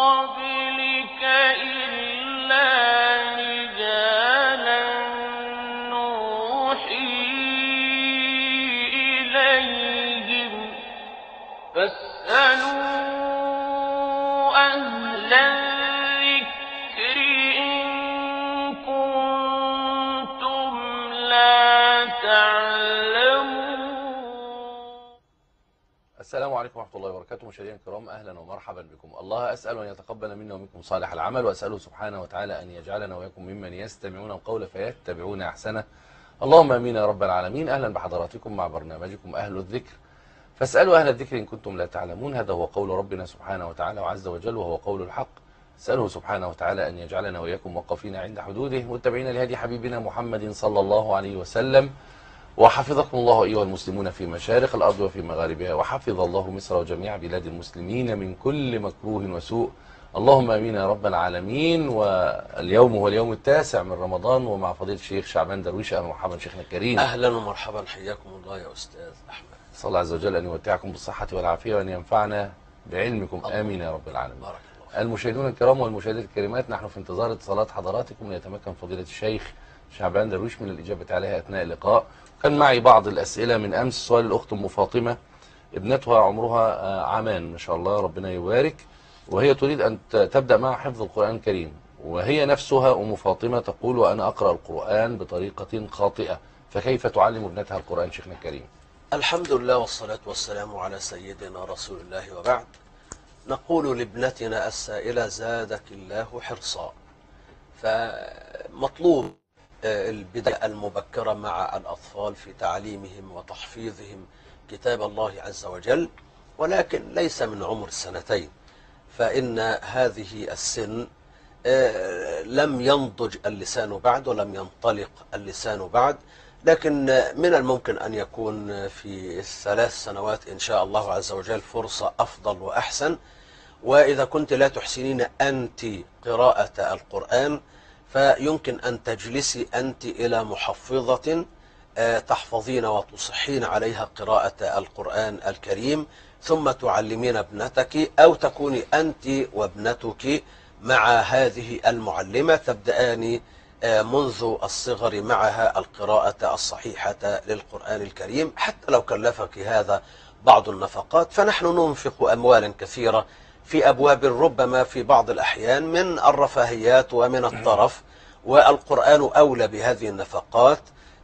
قبلك إلا رجالا نوحي إليهم فاسألوا أهل الذكر إن كنتم لا تعلمون. السلام عليكم ورحمة الله وبركاته. مشاهدينا الكرام، أهلا ومرحبا بكم. الله أسأل أن يتقبل منا ومنكم صالح العمل، وأسأله سبحانه وتعالى أن يجعلنا وإياكم ممن يستمعون القول فيتبعون أحسنه. اللهم آمين يا رب العالمين. أهلا بحضراتكم مع برنامجكم أهل الذكر، فاسألوا أهل الذكر إن كنتم لا تعلمون. هذا هو قول ربنا سبحانه وتعالى وعز وجل، وهو قول الحق. اسأله سبحانه وتعالى أن يجعلنا وإياكم وقفين عند حدوده، متبعين لهدي حبيبنا محمد صلى الله عليه وسلم. وحفظكم الله أيها المسلمون في مشارق الأرض وفي مغاربها، وحفظ الله مصر وجميع بلاد المسلمين من كل مكروه وسوء. اللهم آمين يا رب العالمين. واليوم هو اليوم التاسع من رمضان، ومع فضيلة الشيخ شعبان درويش. أهلا ومرحبا شيخنا الكريم. أهلا ومرحبا، حياكم الله يا أستاذ أحمد. صلى الله عز وجل أن يمتعكم بالصحة والعافية وأن ينفعنا بعلمكم. آمين يا رب العالمين. بارك الله. المشاهدون الكرام والمشاهدات الكريمات، نحن في انتظار اتصالات حضراتكم ليتمكن فضيلة الشيخ شعبان درويش من الإجابة عليها أثناء اللقاء. كان معي بعض الأسئلة من أمس. سؤال الأخت أم فاطمة، ابنتها عمرها عامان ما شاء الله ربنا يبارك، وهي تريد أن تبدأ مع حفظ القرآن الكريم، وهي نفسها أم فاطمة تقول وأنا أقرأ القرآن بطريقة خاطئة، فكيف تعلم ابنتها القرآن شيخنا الكريم؟ الحمد لله والصلاة والسلام على سيدنا رسول الله، وبعد. نقول لابنتنا السائلة زادك الله حرصا، فمطلوب البداية المبكرة مع الأطفال في تعليمهم وتحفيظهم كتاب الله عز وجل، ولكن ليس من عمر السنتين، فإن هذه السن لم ينضج اللسان بعد ولم ينطلق اللسان بعد، لكن من الممكن أن يكون في 3 سنوات إن شاء الله عز وجل فرصة أفضل وأحسن. وإذا كنت لا تحسنين أنت قراءة القرآن، فيمكن أن تجلسي أنت إلى محفظة تحفظين وتصحين عليها قراءة القرآن الكريم، ثم تعلمين ابنتك، أو تكوني أنت وابنتك مع هذه المعلمة تبدأان منذ الصغر معها القراءة الصحيحة للقرآن الكريم، حتى لو كلفك هذا بعض النفقات، فنحن ننفق أموالا كثيرة في أبواب ربما في بعض الأحيان من الرفاهيات ومن الطرف، والقرآن أولى بهذه النفقات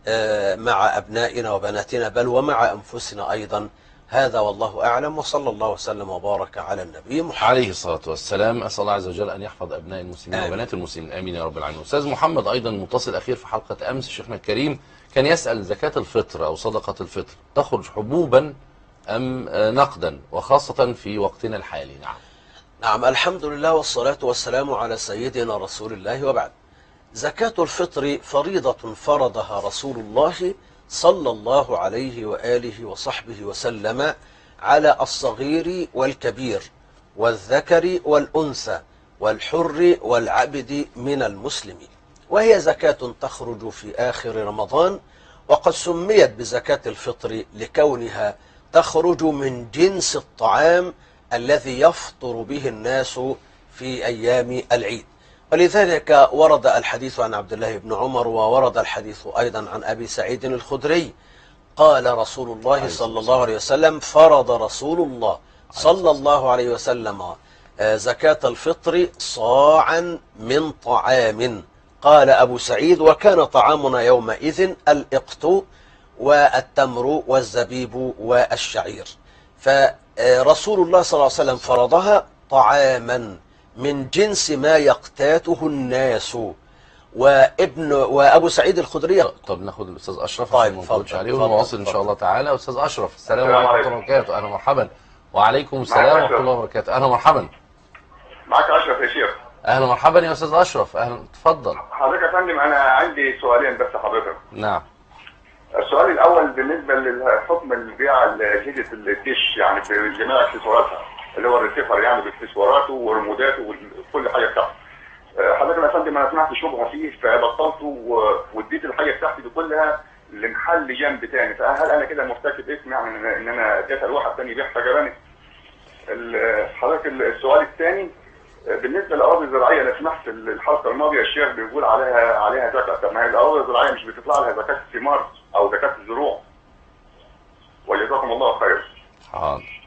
مع أبنائنا وبناتنا، بل ومع أنفسنا أيضا. هذا والله أعلم، وصلى الله وسلم وبارك على النبي محمد عليه الصلاة والسلام. أسأل الله عز وجل أن يحفظ أبناء المسلمين وبنات المسلمين. آمين يا رب العالمين. أستاذ محمد أيضا متصل أخير في حلقة أمس شيخنا الكريم، كان يسأل زكاة الفطر أو صدقة الفطر تخرج حبوبا أم نقدا، وخاصة في وقتنا الحالي؟ نعم، الحمد لله والصلاة والسلام على سيدنا رسول الله، وبعد. زكاة الفطر فريضة فرضها رسول الله صلى الله عليه وآله وصحبه وسلم على الصغير والكبير والذكر والأنثى والحر والعبد من المسلمين، وهي زكاة تخرج في آخر رمضان، وقد سميت بزكاة الفطر لكونها تخرج من جنس الطعام الذي يفطر به الناس في أيام العيد. ولذلك ورد الحديث عن عبد الله بن عمر، وورد الحديث أيضا عن أبي سعيد الخدري، قال رسول الله صلى الله عليه وسلم: فرض رسول الله صلى الله عليه وسلم زكاة الفطر صاعا من طعام. قال أبو سعيد: وكان طعامنا يومئذ الإقط والتمر والزبيب والشعير. فرسول الله صلى الله عليه وسلم فرضها طعاما من جنس ما يقتاته الناس. وأبو سعيد الخدري. طب ناخد الأستاذ أشرف. طيب، ما نقولش عليه ونواصل إن شاء الله تعالى. أستاذ أشرف، السلام عليكم ورحمة الله وبركاته. أهلا ومرحبا. وعليكم السلام ورحمة الله وبركاته. أهلا ومرحبا. معك أشرف يا شيخ. أهلا ومرحبا يا أستاذ أشرف. أهلا، تفضل. حضرتك يا فندم، أنا عندي سؤالين بس حضرتك. نعم. السؤال الأول بالنسبة للحكم البيع أجهزة الدش، يعني بجميع اكسسواراتها، اللي هو الريسيفر يعني باكسسواراته وريموداته وكل حاجة بتاعته. حضرتك يا فندم أنا سمعت شبهة فيه فبطلته واديت الحاجة بتاعتي دي كلها لمحل جنب تاني، فهل أنا كده مرتكب اسم يعني إن أنا اديتها لواحد تاني يبيع حاجة؟ حضرتك السؤال الثاني بالنسبه للاراضي الزراعيه، انا سمعت الحلقه الماضيه الشيخ بيقول عليها زكاه. طب ما هي الاراضي الزراعيه مش بتطلع لها زكاه الثمار او زكاه الزروع؟ وجزاكم الله خير. حاضر.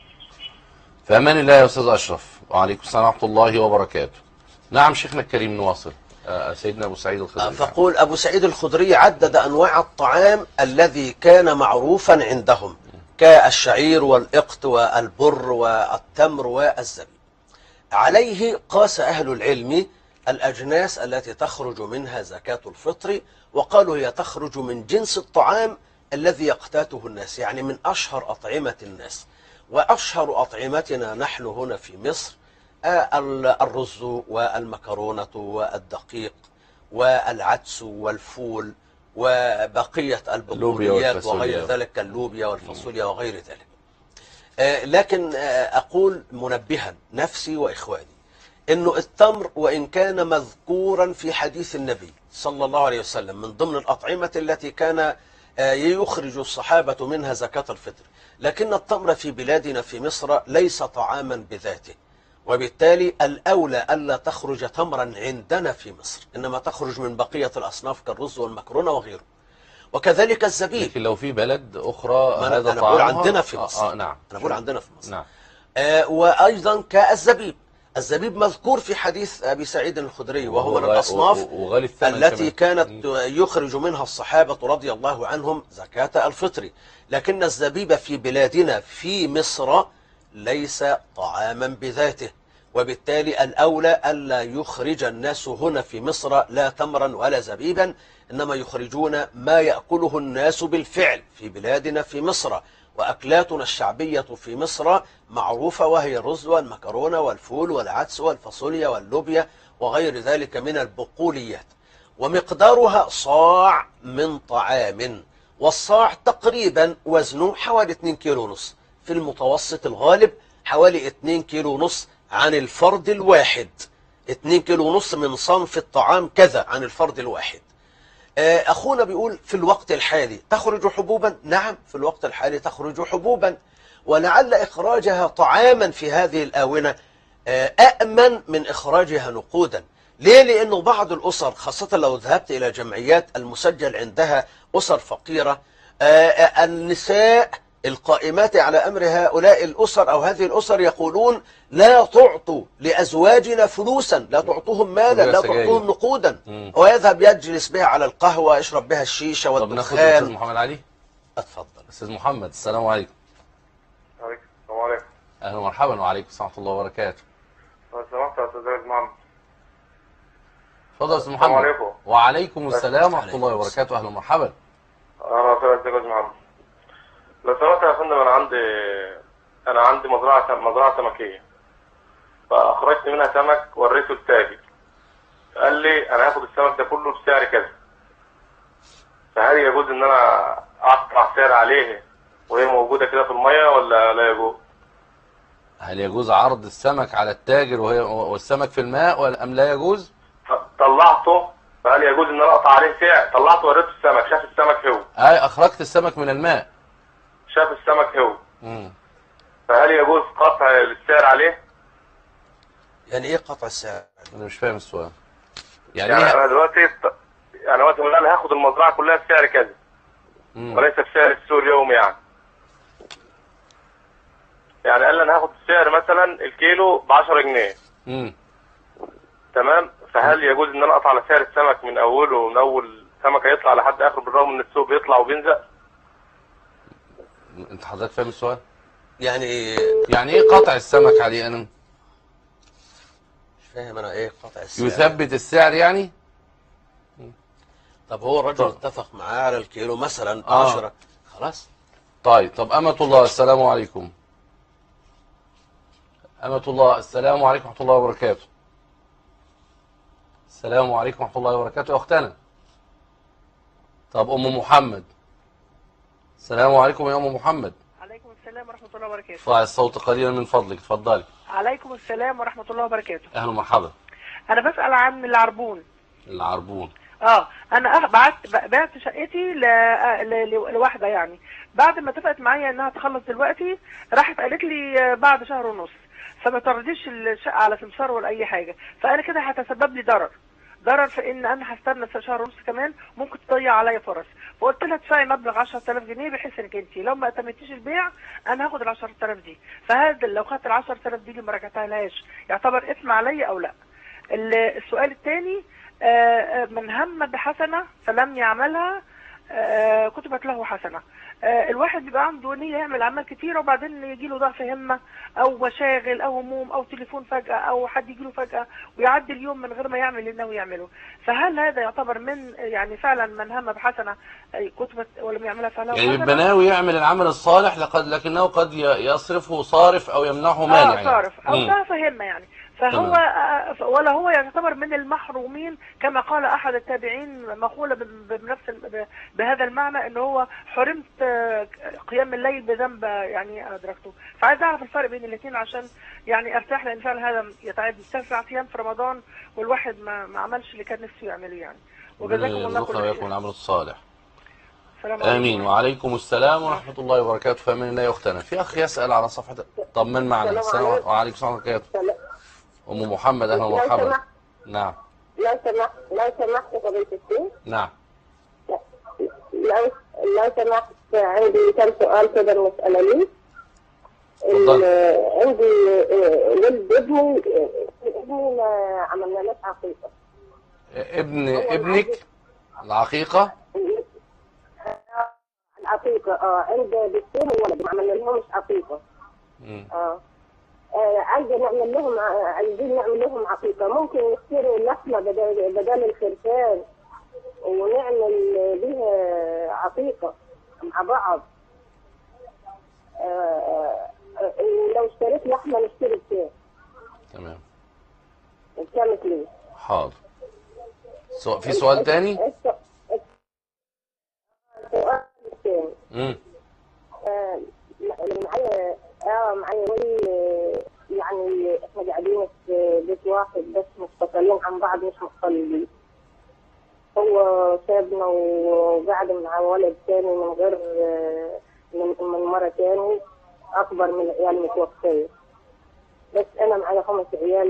في امان الله يا استاذ اشرف. وعليكم السلام ورحمه الله وبركاته. نعم شيخنا الكريم نواصل. سيدنا ابو سعيد الخدري. فقول ابو سعيد الخدري عدد انواع الطعام الذي كان معروفا عندهم كالشعير والاقط والبر والتمر والزبيب. عليه قاس اهل العلم الاجناس التي تخرج منها زكاة الفطر، وقالوا هي تخرج من جنس الطعام الذي يقتاته الناس، يعني من اشهر اطعمة الناس. واشهر اطعمتنا نحن هنا في مصر الرز والمكرونة والدقيق والعدس والفول وبقية البقوليات وغير ذلك، اللوبيا والفاصوليا وغير ذلك. لكن أقول منبها نفسي وإخواني إنه التمر وإن كان مذكورا في حديث النبي صلى الله عليه وسلم من ضمن الأطعمة التي كان يخرج الصحابة منها زكاة الفطر، لكن التمر في بلادنا في مصر ليس طعاما بذاته، وبالتالي الأولى ألا تخرج تمرا عندنا في مصر، إنما تخرج من بقية الأصناف كالرز والمكرونة وغيره. وكذلك الزبيب. لكن لو في بلد أخرى هذا أنا بقول عندنا في مصر. نعم. أنا بقول عندنا في مصر. نعم. وأيضا كالزبيب. الزبيب مذكور في حديث أبي سعيد الخدري، وهو من الأصناف التي كانت يخرج منها الصحابة رضي الله عنهم زكاة الفطر. لكن الزبيب في بلادنا في مصر ليس طعاما بذاته، وبالتالي الأولى ألا يخرج الناس هنا في مصر لا تمرا ولا زبيبا، إنما يخرجون ما يأكله الناس بالفعل في بلادنا في مصر. وأكلاتنا الشعبية في مصر معروفة، وهي الرز والمكرونة والفول والعدس والفاصوليا واللوبيا وغير ذلك من البقوليات، ومقدارها صاع من طعام، والصاع تقريبا وزنه حوالي 2 كيلو ونص، في المتوسط الغالب حوالي 2 كيلو ونص عن الفرد الواحد. 2 كيلو ونص من صنف الطعام كذا عن الفرد الواحد. أخونا بيقول في الوقت الحالي تخرج حبوبا. نعم في الوقت الحالي تخرج حبوبا، ولعل إخراجها طعاما في هذه الآونة أأمن من إخراجها نقودا. ليه؟ لأنه بعض الأسر خاصة لو ذهبت إلى جمعيات المسجل عندها أسر فقيرة، النساء القائمات على أمر هؤلاء الأسر أو هذه الأسر يقولون لا تعطوا لأزواجنا فلوسا، لا تعطوهم مالا، لا تعطوهم نقودا، ويذهب يجلس بها على القهوة يشرب بها الشيشة والدخان. طب ناخد أستاذ محمد علي. اتفضل أستاذ محمد. السلام عليكم. عليكم السلام عليكم. أهلا ومرحبا. وعليكم السلام ورحمة الله وبركاته. لو سمحت يا أستاذ محمد. اتفضل يا أستاذ محمد. السلام عليكم. وعليكم السلام ورحمة الله وبركاته. أهلا ومرحبا. أهلا وسهلا يا أستاذ محمد. لو سمحت يا فندم، أنا عندي مزرعة سمكية، فأخرجت منها سمك وريته التاجر، قال لي أنا هاخد السمك ده كله بسعر كذا، فهل يجوز إن أنا أقطع سعر عليه وهي موجودة كده في المية ولا لا يجوز؟ هل يجوز عرض السمك على التاجر والسمك في الماء أم لا يجوز؟ طلعته، فهل يجوز إن أنا أقطع عليه سعر؟ طلعته وريته السمك، شاف السمك هو. أخرجت السمك من الماء. شاف السمك هو. فهل يجوز قطع السعر عليه؟ يعني ايه قطع السعر؟ انا مش فاهم السؤال. يعني انا دلوقتي بقول انا هاخد المزرعه كلها بسعر كذا، وليس بسعر السوق اليومي يعني قال لي انا هاخد السعر مثلا الكيلو ب 10 جنيه. تمام. فهل يجوز ان انا اقطع على سعر السمك من اوله، من اول سمكه يطلع لحد اخره، بالرغم ان السوق بيطلع وبينزل؟ انت حضرتك فاهم السؤال؟ يعني ايه قطع السمك عليه؟ انا مش فاهم. انا ايه قطع السعر؟ يثبت السعر يعني؟ طب هو الرجل اتفق معاه على الكيلو مثلا 10 خلاص. طب أمة الله السلام عليكم. أمة الله السلام عليكم ورحمة الله وبركاته. السلام عليكم ورحمة الله وبركاته يا أختنا. طب أم محمد. السلام عليكم يا أم محمد. عليكم السلام ورحمة الله وبركاته. ارفعي الصوت قليلا من فضلك، اتفضلي. عليكم السلام ورحمة الله وبركاته. أهلا ومرحبا. أنا بسأل عن العربون. العربون. أنا بعت شقتي لواحدة، يعني بعد ما اتفقت معايا إنها تخلص دلوقتي، راحت قالت لي بعد شهر ونص. فما ترديش الشقه على سمسار ولا اي حاجه، فانا كده هتسبب لي ضرر في ان انا هستنى شهر ونص كمان، ممكن تضيع عليا فرص. فقلت لها ادفعي مبلغ 10000 جنيه بحيث انك انت لو ما اتمتيش البيع انا هاخد ال 10000 دي. فهذا لو خدت ال 10000 دي اللي ما رجعتها لهاش يعتبر اثم عليا او لا؟ السؤال الثاني، من هم بحسنه فلم يعملها كتبت له حسنه. الواحد بيبقى عنده نية يعمل أعمال كتيرة وبعدين يجي له ضعف همة أو مشاغل أو هموم أو تليفون فجأة أو حد يجي له فجأة ويعدي اليوم من غير ما يعمل اللي ناوي يعمله. فهل هذا يعتبر من يعني فعلا من هم بحسنة كتبت ولم يعملها فله يعني حسنة؟ البناوي يعمل العمل الصالح لكنه قد يصرفه صارف أو يمنعه مانع يعني. صارف أو ضعف همة يعني. فهو ولا هو يعتبر من المحرومين كما قال احد التابعين مقولة بهذا المعنى، ان هو حرمت قيام الليل بذنب يعني ادركته. فعايز اعرف الفرق بين الاثنين عشان يعني ارتاح، لان فعلا هذا يتعب 9 ايام في رمضان والواحد ما عملش اللي كان نفسه يعمله يعني. وجزاكم الله كل خير. ويكون العمل الصالح. آمين. وعليكم السلام ورحمة الله وبركاته. فمن الله يختنا. في أخ يسأل على صفحة. طب من معنا؟ السلام عليكم. وعليكم السلام ورحمة الله وبركاته. أم محمد أهلا ومرحبا. نعم. لو سمحت فضيلة الشيخ. نعم. لو سمحت عندي كم سؤال كده المسألة لي. عندي ولد ابني ما عملنا له عقيقة. ابنك العقيقة؟ العقيقة عند بنتين وولد ما عملنا لهمش عقيقة. عايزين نعمل لهم عقيقة. ممكن نشتري لحمة بدل الخرفان ونعمل بيها عقيقة مع بعض. لو اشتريت لحمة نشتري بكام؟ تمام. بكام كيلو؟ حاضر. في سؤال تاني؟ السؤال الثاني. معايا ولي يعني احنا قاعدين في بيت واحد بس مستقلين عن بعض مش مختلفين. هو سابنا وقعد مع ولد تاني من غير من مرة تاني أكبر من العيال متوفية. بس أنا معايا 5 عيال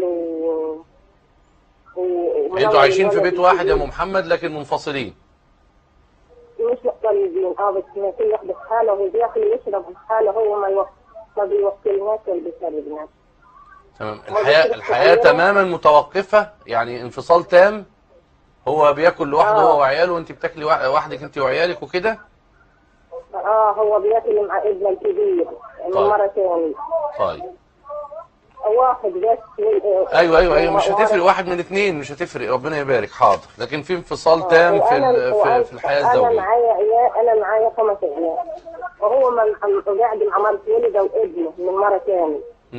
انتوا عايشين في بيت واحد يا أم محمد لكن منفصلين؟ مش مختلفين بس كل واحد في حاله وهو بياكل ويشرب في حاله. هو ما بيوكلناش ولا بيساعدناش. تمام. الحياة تماما متوقفة يعني انفصال تام. هو بياكل لوحده هو وعياله وانت بتاكلي وحدك انت وعيالك وكده؟ هو بياكل مع ابنه الكبير من مرة ثانية. طيب. واحد بس. ايوه مش هتفرق واحد من 2 مش هتفرق ربنا يبارك. حاضر. لكن في انفصال تام في الحياة الزوجية. انا معايا 5 عيال وهو قاعد مع مرة ولده وابنه من مرة ثانية.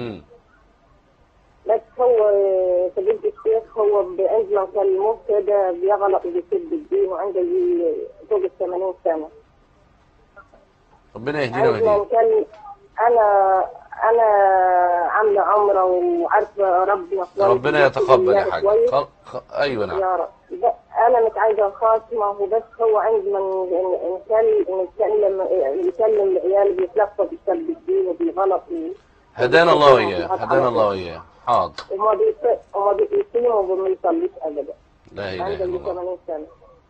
بس هو فضيلة الشيخ هو بأجمل كلمه كده بيغلط وبيسب الدين وعنده فوق 80 سنة. ربنا يهدينا ويهديك. أنا عاملة عمرة وعارفة ربنا يتقبل يا حاج. أيوة نعم. يا رب. أنا مش عايزة خاصمة وبس. هو عندما يكلم العيال بيتلفظ بسب الدين وبيغلط. هدانا الله وإياه. هدانا الله وإياه. حاضر. وما بيقيموا وما بيصليش أبدا. لا إله إلا الله. 80 سنة.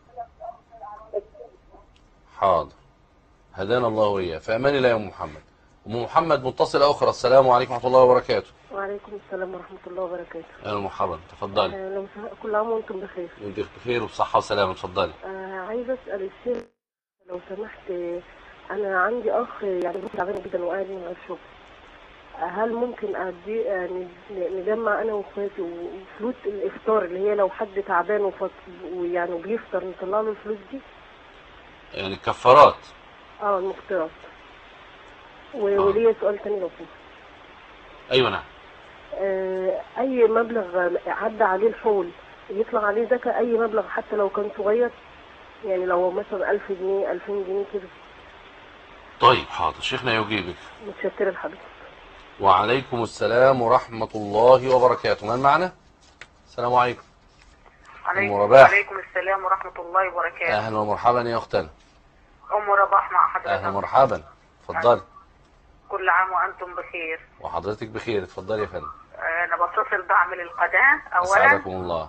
حاضر. هدانا الله وإياه. في أمان الله يا أم محمد. أم محمد متصلة أخرى. السلام عليكم ورحمة الله وبركاته. وعليكم السلام ورحمة الله وبركاته. أهلا ومرحبا. تفضلي. كل عام وأنتم بخير. وأنت بخير وبصحة وسلامة. اتفضلي. عايزة أسأل الشيخ لو سمحت. أنا عندي أخ يعني تعبان جدا وقاعد من الشغل. هل ممكن أدي يعني نجمع أنا وأخواتي وفلوس الإفطار اللي هي لو حد تعبان ويعني بيفطر نطلع له الفلوس دي؟ يعني الكفارات. المفطرات. وليه سؤال تاني لو فيه. أيوة نعم. أي مبلغ عدى عليه الحول يطلع عليه زكاة. أي مبلغ حتى لو كان صغير يعني لو مثلا 1000 جنيه 2000 جنيه كده. طيب حاضر. شيخنا يجيبك. متشكرة لحضرتك. وعليكم السلام ورحمة الله وبركاته. من معنا؟ السلام عليكم. وعليكم السلام ورحمة الله وبركاته. أهلا ومرحبا يا أختنا. أم رباح مع حضرتك. أهلا ومرحبا. اتفضلي. كل عام وأنتم بخير. وحضرتك بخير، اتفضلي يا فندم. أنا بتصل بعمل القناة أولا. اسعدكم الله.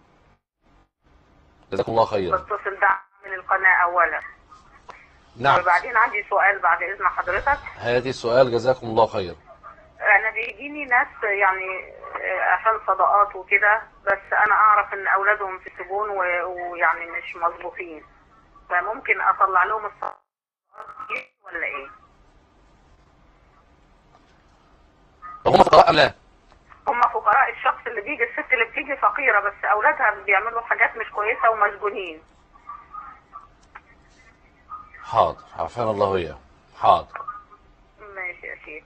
جزاكم الله خيرا. بتصل بعمل القناة أولا. نعم. وبعدين عندي سؤال بعد إذن حضرتك. هاتي السؤال، جزاكم الله خيرا. أنا بيجيني ناس يعني عشان صداقات وكده، بس أنا أعرف إن أولادهم في السجون ويعني مش مظبوطين، فممكن أطلع لهم الصداقات دي ولا إيه؟ هم فقراء أم لا؟ هم فقراء. الشخص اللي بيجي، الست اللي بتيجي فقيرة بس أولادها بيعملوا حاجات مش كويسة ومسجونين. حاضر، عافانا الله وإياه. حاضر. ماشي يا شيخ،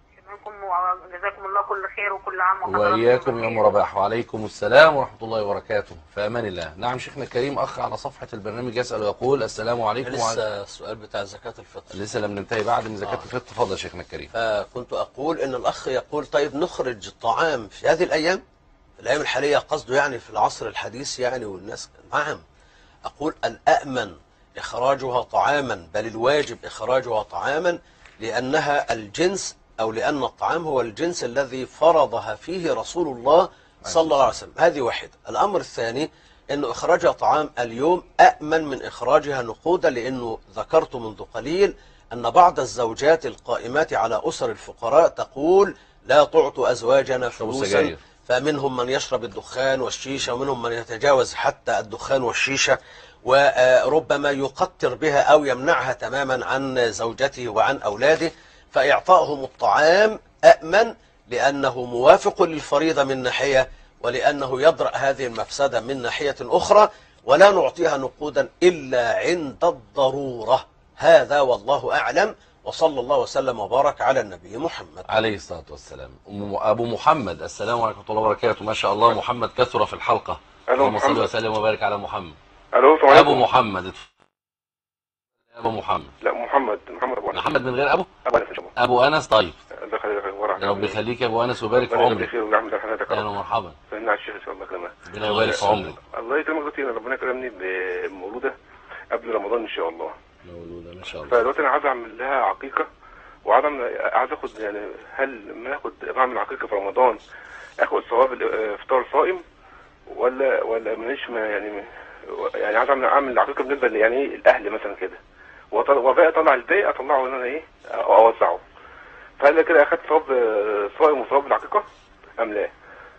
جزاكم الله كل خير وكل عام وحضراتكم وإياكم يا أم رباح، وعليكم السلام ورحمة الله وبركاته، في أمان الله. نعم شيخنا الكريم، أخ على صفحة البرنامج يسأل ويقول السلام عليكم. لسه السؤال بتاع زكاة الفطر، لسه لم ننتهي بعد من زكاة الفطر. تفضل يا شيخنا الكريم. فكنت أقول إن الأخ يقول طيب نخرج الطعام في هذه الأيام، الأيام الحالية قصده يعني في العصر الحديث يعني، والناس نعم. أقول الأأمن إخراجها طعاما، بل الواجب إخراجها طعاما، لأنها الجنس، أو لأن الطعام هو الجنس الذي فرضها فيه رسول الله صلى الله عليه وسلم. هذه واحدة. الأمر الثاني أنه إخراجها طعام اليوم أأمن من إخراجها نقودا، لأنه ذكرت منذ قليل أن بعض الزوجات القائمات على أسر الفقراء تقول لا تعطوا أزواجنا فلوسا، فمنهم من يشرب الدخان والشيشة، ومنهم من يتجاوز حتى الدخان والشيشة، وربما يقتر بها أو يمنعها تماما عن زوجته وعن أولاده. فإعطائهم الطعام أأمن، لأنه موافق للفريضة من ناحية، ولأنه يدرأ هذه المفسدة من ناحية أخرى، ولا نعطيها نقودا إلا عند الضرورة. هذا والله أعلم، وصلى الله وسلم وبارك على النبي محمد عليه الصلاة والسلام. أبو محمد، السلام عليكم ورحمة الله وبركاته. ما شاء الله محمد كثر في الحلقة. اللهم صل وسلم وبارك على محمد. أبو محمد. أبو محمد. لا محمد محمد من غير أبو أنس. طيب رب يخليك يا أبو أنس ويبارك في عمرك. أهلا ومرحبا. سيدنا الشيخ إن شاء الله كمان. ربنا يبارك في عمرك. الله يكرمك دلوقتي، ربنا يكرمني بمولودة قبل رمضان إن شاء الله. مولودة إن شاء الله. فدلوقتي أنا عايز أعمل لها عقيقة، عايز آخد يعني، هل ما بعمل عقيقة في رمضان آخد ثواب الإفطار صائم ولا ماليش يعني عايز أعمل عقيقة بالنسبة يعني الأهل مثلا كده، وباقي أطلع الباقي أطلعه إن أنا إيه أوزعه، فهل كده أخدت ثواب صائم وثواب العقيقة أم لا؟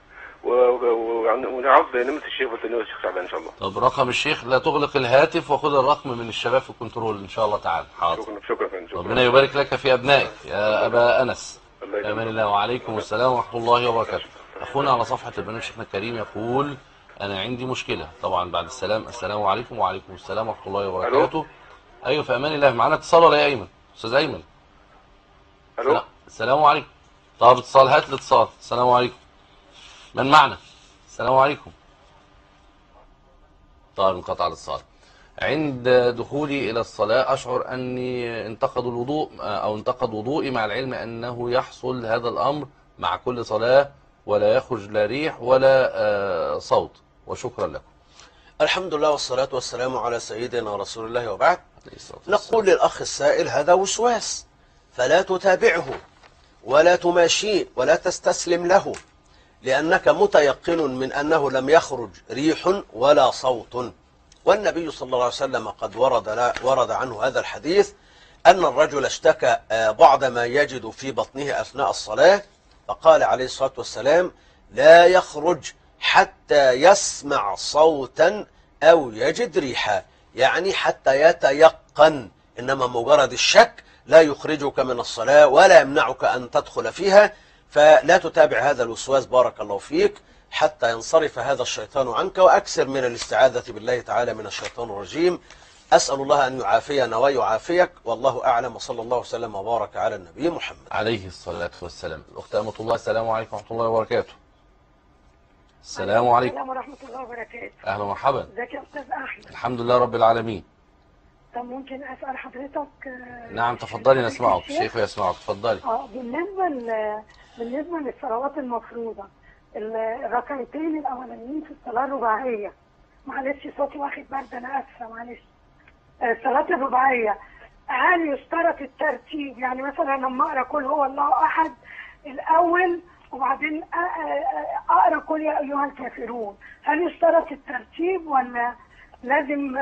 ونعرض نمرة الشيخ بس الشيخ شعبان إن شاء الله. طب رقم الشيخ، لا تغلق الهاتف وخذ الرقم من الشباب في الكنترول إن شاء الله تعالى. حاضر. شكرا. ربنا يبارك لك في أبنائك يا أبا أنس. أمان الله. وعليكم السلام ورحمة الله وبركاته. أخونا على صفحة البرنامج شيخنا الكريم يقول أنا عندي مشكلة. طبعا بعد السلام عليكم. وعليكم السلام ورحمة الله وبركاته. أيوة في أمان الله. معنا اتصال ولا يا أيمن؟ أستاذ أيمن. ألو. السلام عليكم. طب اتصال، هات الاتصال. السلام عليكم. من معنا؟ السلام عليكم. طيب انقطع الاتصال. عند دخولي إلى الصلاة أشعر أني انتقد الوضوء أو انتقد وضوئي، مع العلم أنه يحصل هذا الأمر مع كل صلاة، ولا يخرج لا ريح ولا صوت. وشكرا لكم. الحمد لله والصلاة والسلام على سيدنا رسول الله، وبعد. نقول للأخ السائل هذا وسواس، فلا تتابعه ولا تماشيه ولا تستسلم له، لأنك متيقن من أنه لم يخرج ريح ولا صوت. والنبي صلى الله عليه وسلم قد ورد عنه هذا الحديث أن الرجل اشتكى بعض ما يجد في بطنه أثناء الصلاة، فقال عليه الصلاة والسلام لا يخرج حتى يسمع صوتا أو يجد ريحا، يعني حتى يتيقن. إنما مجرد الشك لا يخرجك من الصلاة ولا يمنعك أن تدخل فيها، فلا تتابع هذا الوسواس بارك الله فيك حتى ينصرف هذا الشيطان عنك، وأكثر من الاستعاذة بالله تعالى من الشيطان الرجيم. أسأل الله أن يعافينا ويعافيك، والله أعلم، وصلى الله وسلم وبارك على النبي محمد عليه الصلاة والسلام. الأخت أمة الله، السلام عليكم ورحمة الله وبركاته. السلام عليكم. السلام ورحمة الله وبركاته. أهلا ومرحبا. ازيك يا أستاذ أحمد؟ الحمد لله رب العالمين. طب ممكن أسأل حضرتك؟ نعم تفضلي، نسمعك. الشيخ يسمعك، تفضلي. بالنسبة للصلوات المفروضة، الركعتين الأولانيين في الصلاة الرباعية، معلش صوتي واخد برد، أنا آسفة معلش. الصلاة الرباعية هل يشترط الترتيب؟ يعني مثلا لما اقرا قل هو الله احد الاول وبعدين اقرا قل يا ايها الكافرون، هل يشترط الترتيب ولا لازم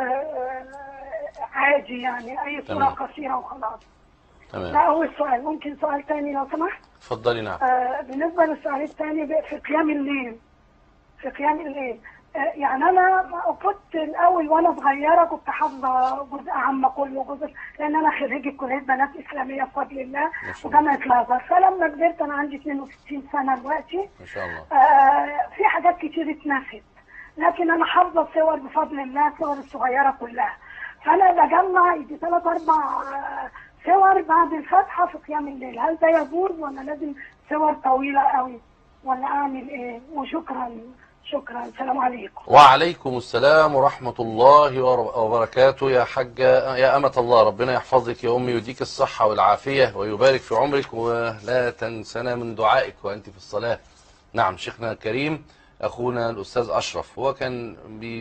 عادي يعني اي سوره قصيره وخلاص؟ تمام. ده اول سؤال. ممكن سؤال تاني لو سمحت؟ اتفضلي. نعم. بالنسبه للسؤال الثاني في قيام الليل، في قيام الليل يعني انا كنت الاول وانا صغيره كنت حافظه جزء عامه كله جزء، لان انا خريجه كليه بنات اسلاميه بفضل الله وجامعه الازهر. فلما كبرت انا عندي 62 سنه دلوقتي ما شاء الله. في حاجات كتير اتنست، لكن انا حافظه الصور بفضل الله، الصور الصغيره كلها. فانا بجمع يجي 3 4 صور بعد الفاتحه في قيام الليل، هل ده يجوز ولا لازم صور طويله قوي ولا اعمل ايه؟ وشكرا. شكرا. السلام عليكم. وعليكم السلام ورحمة الله وبركاته يا حاجة يا أمة الله. ربنا يحفظك يا أمي ويديك الصحة والعافية ويبارك في عمرك، ولا تنسنا من دعائك وأنت في الصلاة. نعم. شيخنا الكريم أخونا الأستاذ أشرف هو كان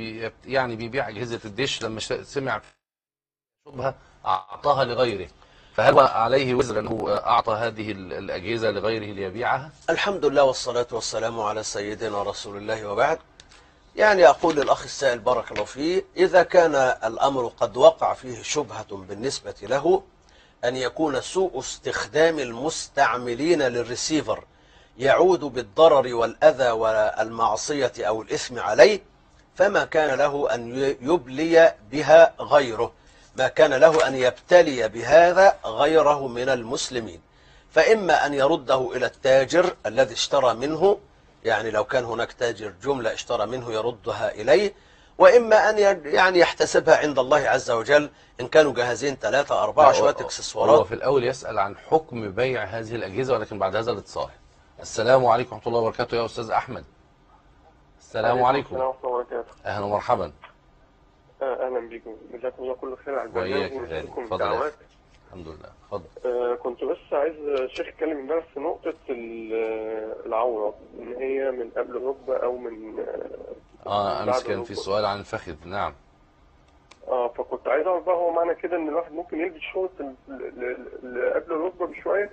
بيبيع أجهزة الدش، لما سمع شبهة أعطاها لغيره، فهل عليه وزر أنه أعطى هذه الأجهزة لغيره ليبيعها؟ الحمد لله والصلاة والسلام على سيدنا رسول الله، وبعد. يعني أقول للأخ السائل بارك الله فيه، إذا كان الأمر قد وقع فيه شبهة بالنسبة له أن يكون سوء استخدام المستعملين للريسيفر يعود بالضرر والأذى والمعصية أو الإثم عليه، فما كان له أن يبلي بها غيره، ما كان له أن يبتلي بهذا غيره من المسلمين. فإما أن يرده إلى التاجر الذي اشترى منه، يعني لو كان هناك تاجر جملة اشترى منه يردها إليه، وإما أن يعني يحتسبها عند الله عز وجل إن كانوا جاهزين 3 4 شوية اكسسوارات. هو في الأول يسأل عن حكم بيع هذه الأجهزة، ولكن بعد هذا الاتصال. السلام عليكم ورحمة الله وبركاته يا أستاذ أحمد. السلام عليكم. السلام ورحمة الله وبركاته. أهلا ومرحبا. أهلا بكم، جزاكم الله كل خير على وإياك البرنامج يا غالي. وكم اتفضل يا دعوات. أخي. الحمد لله. اتفضل. كنت بس عايز الشيخ يتكلم امبارح في نقطة العورة، إن هي من قبل الركبة أو من أمس كان في سؤال عن الفخذ. نعم. فكنت عايز أعرف بقى، هو معنى كده إن الواحد ممكن يلبس شورت اللي قبل الركبة بشوية؟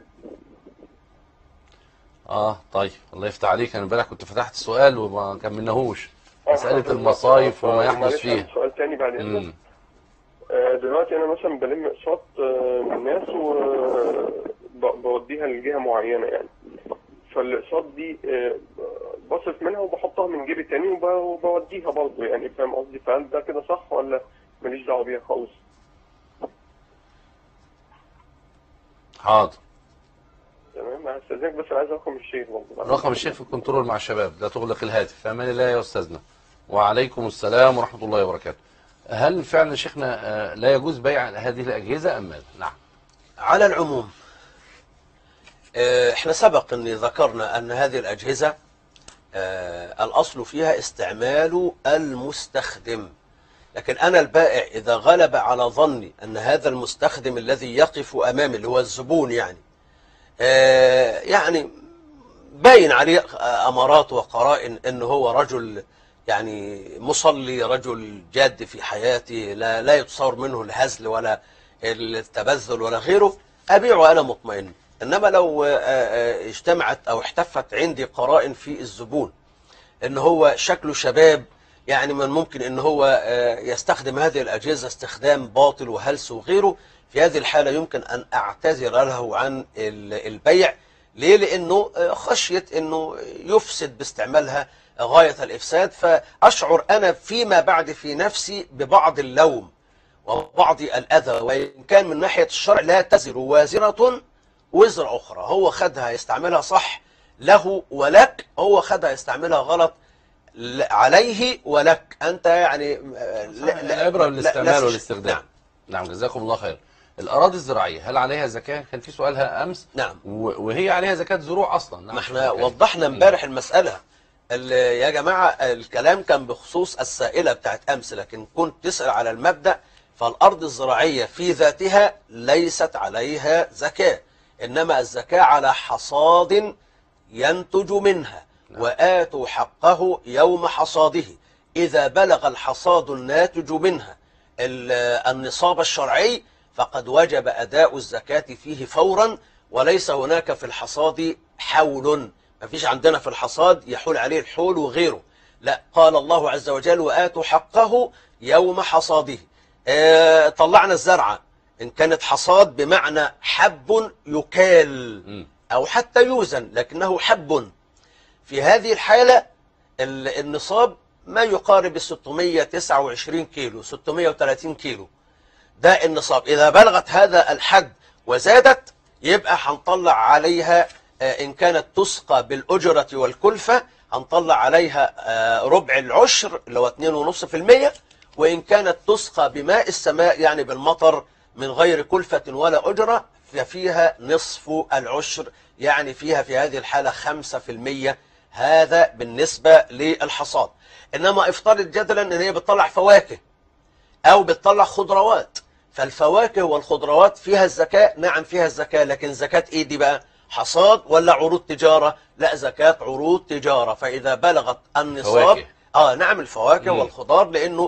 طيب، الله يفتح عليك. أنا امبارح كنت فتحت السؤال وما كملناهوش، مسألة المصايف وما يحدث فيه. سؤال تاني بعد إذنك. دلوقتي أنا مثلا بلم أقساط من الناس وبوديها لجهة معينة يعني، فالأقساط دي بصرف منها وبحطها من جيبي تاني وبوديها برضه، يعني فاهم قصدي؟ فهل ده كده صح ولا ماليش دعوة بيها خالص؟ حاضر. تمام. هستأذنك بس عايز رقم الشيخ برضه. رقم الشيخ في الكنترول مع الشباب، لا تغلق الهاتف. في أمان الله يا أستاذنا. وعليكم السلام ورحمة الله وبركاته. هل فعلا شيخنا لا يجوز بيع هذه الأجهزة أم ماذا؟ نعم. على العموم احنا سبق أن ذكرنا أن هذه الأجهزة الأصل فيها استعمال المستخدم، لكن أنا البائع إذا غلب على ظني أن هذا المستخدم الذي يقف أمامي اللي هو الزبون يعني باين عليه أمارات وقرائن أنه هو رجل يعني مصلي، رجل جاد في حياته، لا يتصور منه الهزل ولا التبذل ولا غيره، أبيعه أنا مطمئن. إنما لو اجتمعت أو احتفت عندي قرائن في الزبون إن هو شكله شباب، يعني من ممكن إن هو يستخدم هذه الأجهزة استخدام باطل وهلس وغيره، في هذه الحالة يمكن أن أعتذر له عن البيع. ليه؟ لأنه خشية أنه يفسد باستعمالها غاية الإفساد، فأشعر أنا فيما بعد في نفسي ببعض اللوم وبعض الأذى، وإن كان من ناحية الشرع لا تزر وازرة وزر أخرى. هو خدها يستعملها صح له ولك، هو خدها يستعملها غلط عليه ولك أنت، يعني العبرة بالاستعمال والاستخدام. نعم. جزاكم الله خير. الأراضي الزراعية هل عليها زكاة؟ كان في سؤالها أمس. نعم. وهي عليها زكاة زروع أصلا. نعم. ما احنا وضحنا امبارح المسألة يا جماعة. الكلام كان بخصوص السائلة بتاعت أمس، لكن كنت تسأل على المبدأ. فالأرض الزراعية في ذاتها ليست عليها زكاة، إنما الزكاة على حصاد ينتج منها. وآتوا حقه يوم حصاده. إذا بلغ الحصاد الناتج منها النصاب الشرعي فقد وجب أداء الزكاة فيه فورا، وليس هناك في الحصاد حول. ما فيش عندنا في الحصاد يحول عليه الحول وغيره، لا، قال الله عز وجل وآتوا حقه يوم حصاده. طلعنا الزرعة إن كانت حصاد بمعنى حب يكال أو حتى يوزن، لكنه حب، في هذه الحالة النصاب ما يقارب 629 كيلو 630 كيلو، ده النصاب. إذا بلغت هذا الحد وزادت يبقى هنطلع عليها إن كانت تسقى بالأجرة والكلفة هنطلع عليها ربع العشر اللي هو 2.5%، وإن كانت تسقى بماء السماء يعني بالمطر من غير كلفة ولا أجرة ففيها نصف العشر، يعني فيها في هذه الحالة 5%. هذا بالنسبة للحصاد. إنما افترض جدلا إن هي بتطلع فواكه أو بتطلع خضروات، فالفواكه والخضروات فيها الزكاة، نعم فيها الزكاة، لكن زكاة إيه دي بقى؟ حصاد ولا عروض تجارة؟ لا، زكاة عروض تجارة. فإذا بلغت النصاب نعم الفواكه والخضار، لأنه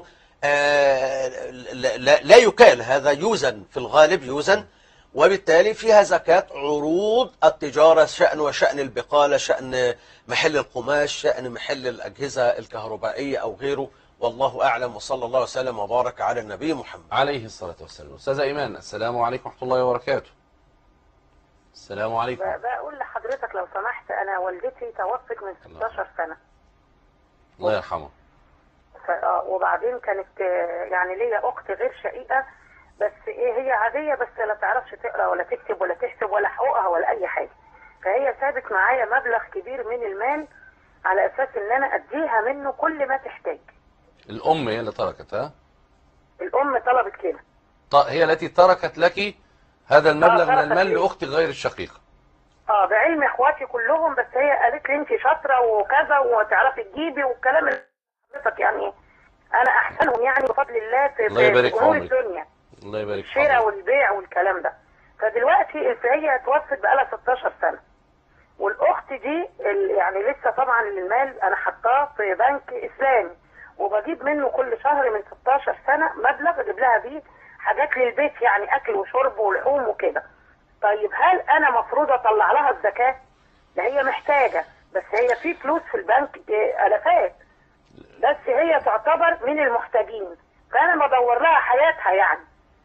لا يكال، هذا يوزن في الغالب يوزن، وبالتالي فيها زكاة عروض التجارة، شأن البقالة، شأن محل القماش، شأن محل الأجهزة الكهربائية أو غيره. والله أعلم، وصلى الله وسلم وبارك على النبي محمد عليه الصلاة والسلام. أستاذة إيمان، السلام عليكم ورحمة الله وبركاته. السلام عليكم. بقول لحضرتك لو سمحت، أنا والدتي توفت من 16 سنة. الله يرحمه. وبعدين كانت يعني ليا أخت غير شقيقة، بس هي عادية، بس لا تعرفش تقرأ ولا تكتب ولا تحسب ولا حقوقها ولا أي حاجة. فهي سابت معايا مبلغ كبير من المال على أساس إن أنا أديها منه كل ما تحتاج. الأم هي اللي تركت؟ ها؟ الأم طلبت كده. هي التي تركت لك هذا المبلغ من المال لأختك غير الشقيقة. بعلم إخواتي كلهم، بس هي قالت لي أنت شاطرة وكذا وتعرفي تجيبي والكلام اللي حضرتك يعني أنا أحسنهم يعني بفضل الله في أمور الدنيا. الله يبارك فيك. الشراء والبيع والكلام ده. فدلوقتي هي توفت بقالها 16 سنة، والأخت دي يعني لسه طبعا المال أنا حطاه في بنك إسلامي، وبجيب منه كل شهر من 16 سنة مبلغ أجيب لها بيه حاجات للبيت، يعني أكل وشرب ولحوم وكده. طيب هل أنا مفروض أطلع لها الزكاة؟ لا، هي محتاجة، بس هي في فلوس في البنك ألفات، بس هي تعتبر من المحتاجين، فأنا بدور لها حياتها يعني.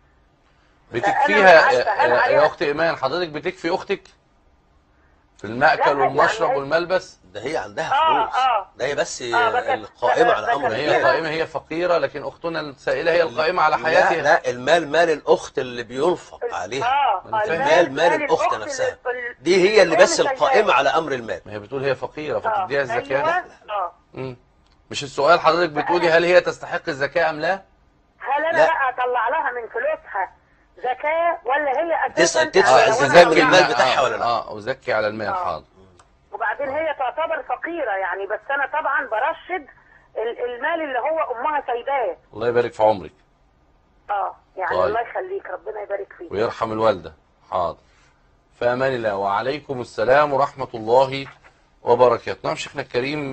بتكفيها يا أخت إيمان؟ حضرتك بتكفي أختك في المأكل والمشرب والملبس؟ ده هي عندها فلوس، ده هي بس القائمة على أمر هي قائمة، هي فقيرة، لكن أختنا السائلة هي القائمة على حياتها. لا، المال مال الأخت اللي بينفق عليها، المال مال الأخت نفسها، دي هي اللي بس القائمة على أمر المال. ما هي بتقول هي فقيرة فتديها الزكاة. مش السؤال حضرتك بتقولي هل هي تستحق الزكاة أم لا؟ هل أنا بقى أطلع لها من فلوسها زكاة ولا هي أساسا تدفع الزكاة من المال بتاعها ولا لا؟ وزكي على المال. حاضر. وبعدين هي تعتبر فقيرة يعني، بس أنا طبعا برشد المال اللي هو أمها سايباه. الله يبارك في عمرك. يعني طيب. الله يخليك، ربنا يبارك فيك ويرحم الوالدة. حاضر. في أمان الله. وعليكم السلام ورحمة الله وبركاته. نعم شيخنا الكريم،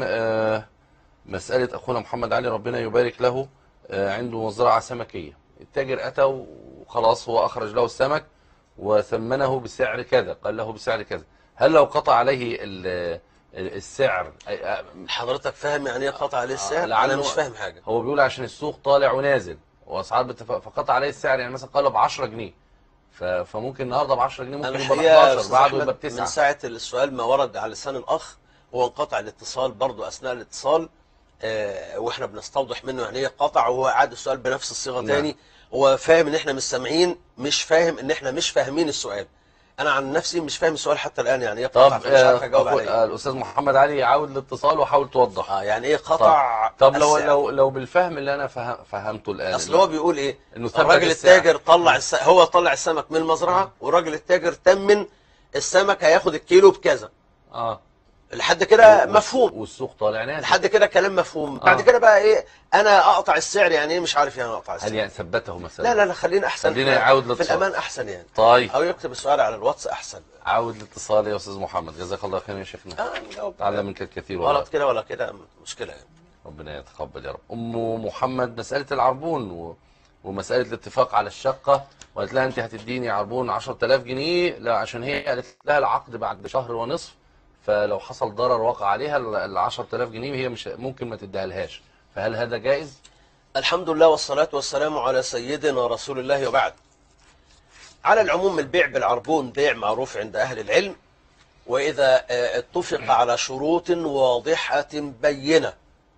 مسألة أخونا محمد علي ربنا يبارك له، عنده مزرعة سمكية، التاجر أتى وخلاص هو أخرج له السمك وثمنه بسعر كذا، قال له بسعر كذا، هل لو قطع عليه السعر؟ حضرتك فاهم يعني ايه قطع عليه السعر؟ أنا مش فاهم حاجة. هو بيقول عشان السوق طالع ونازل وأسعار فقطع عليه السعر، يعني مثلا قال ب 10 جنيه، فممكن النهارده ب 10 جنيه ممكن يبقى ب 11، بعده يبقى ب 9. من ساعة السؤال ما ورد على لسان الأخ هو انقطع الاتصال برضه أثناء الاتصال، واحنا بنستوضح منه يعني ايه قطع، وهو قاعد السؤال بنفس الصيغه تاني. هو فاهم ان احنا مش سامعين، مش فاهم ان احنا مش فاهمين السؤال. انا عن نفسي مش فاهم السؤال حتى الان، يعني ايه قطع؟ مش عارف اجاوب عليه. الاستاذ محمد علي يعاود الاتصال وحاول توضح. يعني ايه قطع؟ طب لو بالفهم اللي انا فهمته الان، اصل هو بيقول ايه؟ انه الراجل التاجر طلع هو طلع السمك من المزرعه، والراجل التاجر تمن السمك هياخد الكيلو بكذا. لحد كده مفهوم، والسوق طالع نازل، لحد كده كلام مفهوم. بعد كده بقى ايه؟ انا اقطع السعر يعني ايه؟ مش عارف يعني اقطع السعر. هل يعني ثبته مثلا؟ لا خلينا احسن، خلينا يعاود في الاتصال الامان احسن يعني. طيب، او يكتب السؤال على الواتس احسن. عاود الاتصال يا استاذ محمد، جزاك الله خير يا شيخنا. تعلم منك الكثير غلط كده ولا كده مشكله يعني. ربنا يتقبل يا رب. ام محمد، مساله العربون ومساله الاتفاق على الشقه، وقالت لها انت هتديني عربون 10000 جنيه، لا عشان هي قالت لها العقد بعد شهر ونصف، فلو حصل ضرر وقع عليها ال 10000 جنيه هي مش ممكن ما تديها لهاش، فهل هذا جائز؟ الحمد لله والصلاة والسلام على سيدنا رسول الله وبعد. على العموم البيع بالعربون بيع معروف عند أهل العلم، وإذا اتفق على شروط واضحة بينة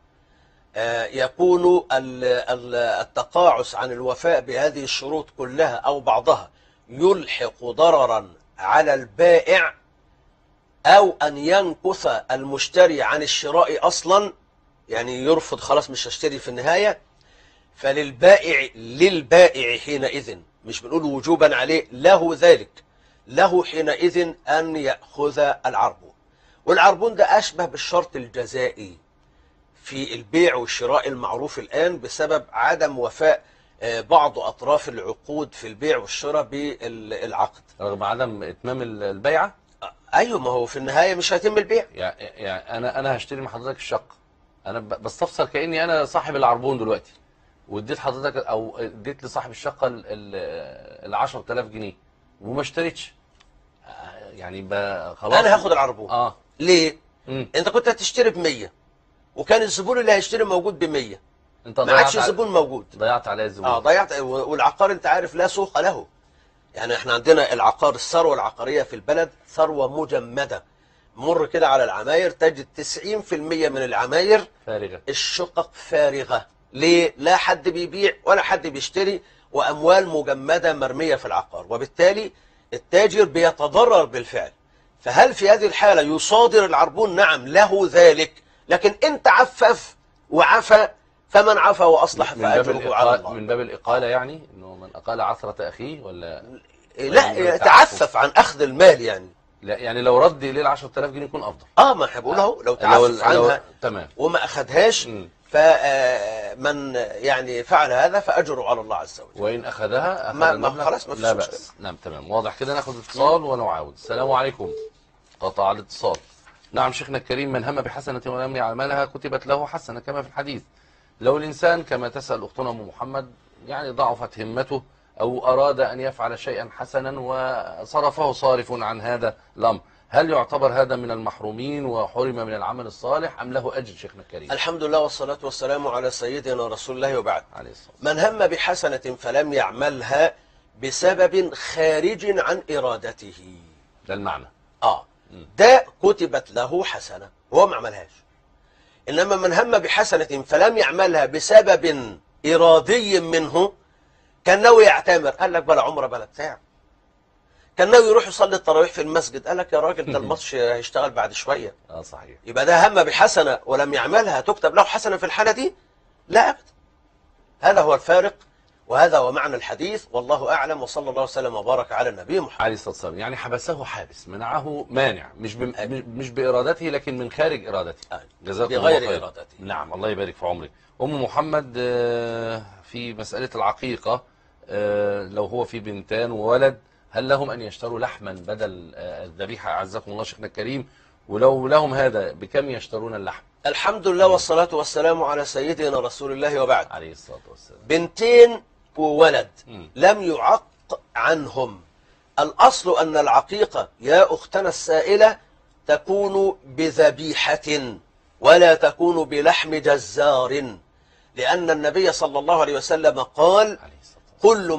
يكون التقاعس عن الوفاء بهذه الشروط كلها أو بعضها يلحق ضررا على البائع، أو أن ينكث المشتري عن الشراء أصلا، يعني يرفض خلاص مش هشتري في النهاية، للبائع حينئذ، مش بنقول وجوبا عليه، له ذلك، له حينئذ أن يأخذ العربون. والعربون ده أشبه بالشرط الجزائي في البيع والشراء المعروف الآن بسبب عدم وفاء بعض أطراف العقود في البيع والشراء بالعقد، رغم عدم إتمام البيعة. أيوة، ما هو في النهاية مش هيتم البيع. يعني أنا هشتري من حضرتك الشقة، أنا بستفسر كأني أنا صاحب العربون دلوقتي، واديت حضرتك أو اديت لصاحب الشقة ال 10000 جنيه وما اشتريتش، يعني خلاص أنا هاخد العربون. ليه؟ أنت كنت هتشتري ب100 وكان الزبون اللي هيشتري موجود ب100، انت ما عادش الزبون موجود، ضيعت عليه الزبون. ضيعت. والعقار انت عارف لا سوق له، يعني احنا عندنا العقار، الثروه العقاريه في البلد ثروه مجمده، مر كده على العماير تجد 90% من العماير فارغه، الشقق فارغه. ليه؟ لا حد بيبيع ولا حد بيشتري، واموال مجمده مرميه في العقار، وبالتالي التاجر بيتضرر بالفعل. فهل في هذه الحاله يصادر العربون؟ نعم له ذلك، لكن انت عفف وعفى، فمن عفى واصلح فاجره على الله. من باب الاقاله، يعني انه من اقال عثره اخيه، ولا لا تعفف عن اخذ المال يعني. لا يعني لو رد ليه ال 10000 جنيه يكون افضل. ما احنا بقول اهو، لو تعفف عنها تمام وما اخذهاش، فمن يعني فعل هذا فاجره على الله عز وجل. وان اخذها خلاص ما فيش مشكله. نعم تمام، واضح كده. ناخذ اتصال ونعاود. السلام عليكم. قطع الاتصال. نعم شيخنا الكريم، من هم بحسنة ولم يعملها كتبت له حسنة كما في الحديث. لو الإنسان كما تسأل أختنا أم محمد يعني ضعفت همته أو أراد أن يفعل شيئا حسنا وصرفه صارف عن هذا الأمر، هل يعتبر هذا من المحرومين وحرم من العمل الصالح أم له أجر شيخنا الكريم؟ الحمد لله والصلاة والسلام على سيدنا رسول الله وبعد. من هم بحسنة فلم يعملها بسبب خارج عن إرادته، ده المعنى. ده كتبت له حسنة وهو ما عملهاش. إنما من هم بحسنة فلم يعملها بسبب إرادي منه، كان ناوي يعتمر، قال لك بلا عمره بلا بتاع، كان ناوي يروح يصلي التراويح في المسجد، قال لك يا راجل ده الماتش هيشتغل بعد شوية. صحيح. يبقى ده هم بحسنة ولم يعملها تكتب له حسنة في الحالة دي؟ لا أبدا. هذا هو الفارق، وهذا هو معنى الحديث، والله أعلم، وصلى الله وسلم وبارك على النبي محمد عليه الصلاة والسلام. يعني حبسه حابس، منعه مانع، مش بإرادته لكن من خارج إرادته. جزاكم الله خير. بغير إرادته. نعم، الله يبارك في عمرك. أم محمد، في مسألة العقيقة، لو هو في بنتان وولد، هل لهم أن يشتروا لحما بدل الذبيحة؟ أعزكم الله شيخنا الكريم، ولو لهم هذا بكم يشترون اللحم؟ الحمد لله والصلاة والسلام على سيدنا رسول الله وبعد. عليه الصلاة والسلام. بنتين وولد لم يعق عنهم. الأصل أن العقيقة يا أختنا السائلة تكون بذبيحة ولا تكون بلحم جزار، لأن النبي صلى الله عليه وسلم قال: كل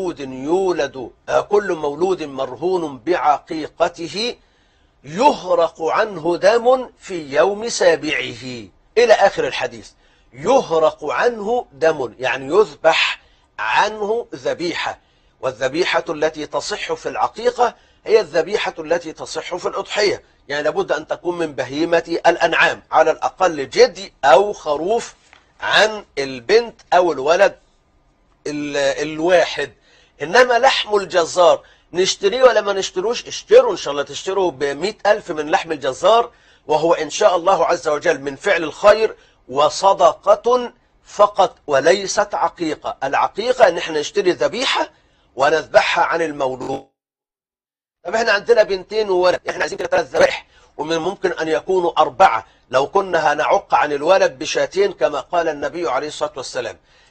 مولود مرهون بعقيقته يهرق عنه دم في يوم سابعه، إلى آخر الحديث. يهرق عنه دم يعني يذبح عنه ذبيحة، والذبيحة التي تصح في العقيقة هي الذبيحة التي تصح في الأضحية، يعني لابد أن تكون من بهيمة الأنعام، على الأقل جدي أو خروف عن البنت أو الولد الواحد. إنما لحم الجزار نشتريه ولا ما نشتروش؟ اشتروا إن شاء الله، تشتروا ب100,000 من لحم الجزار، وهو إن شاء الله عز وجل من فعل الخير وصدقة فقط وليست عقيقة. العقيقة ان احنا نشتري ذبيحة ونذبحها عن المولود. طب احنا عندنا بنتين وولد، احنا عايزين كده 3 ذبائح، ومن ممكن ان يكونوا 4 لو كنا هنعق عن الولد بشاتين كما قال النبي عليه الصلاة والسلام.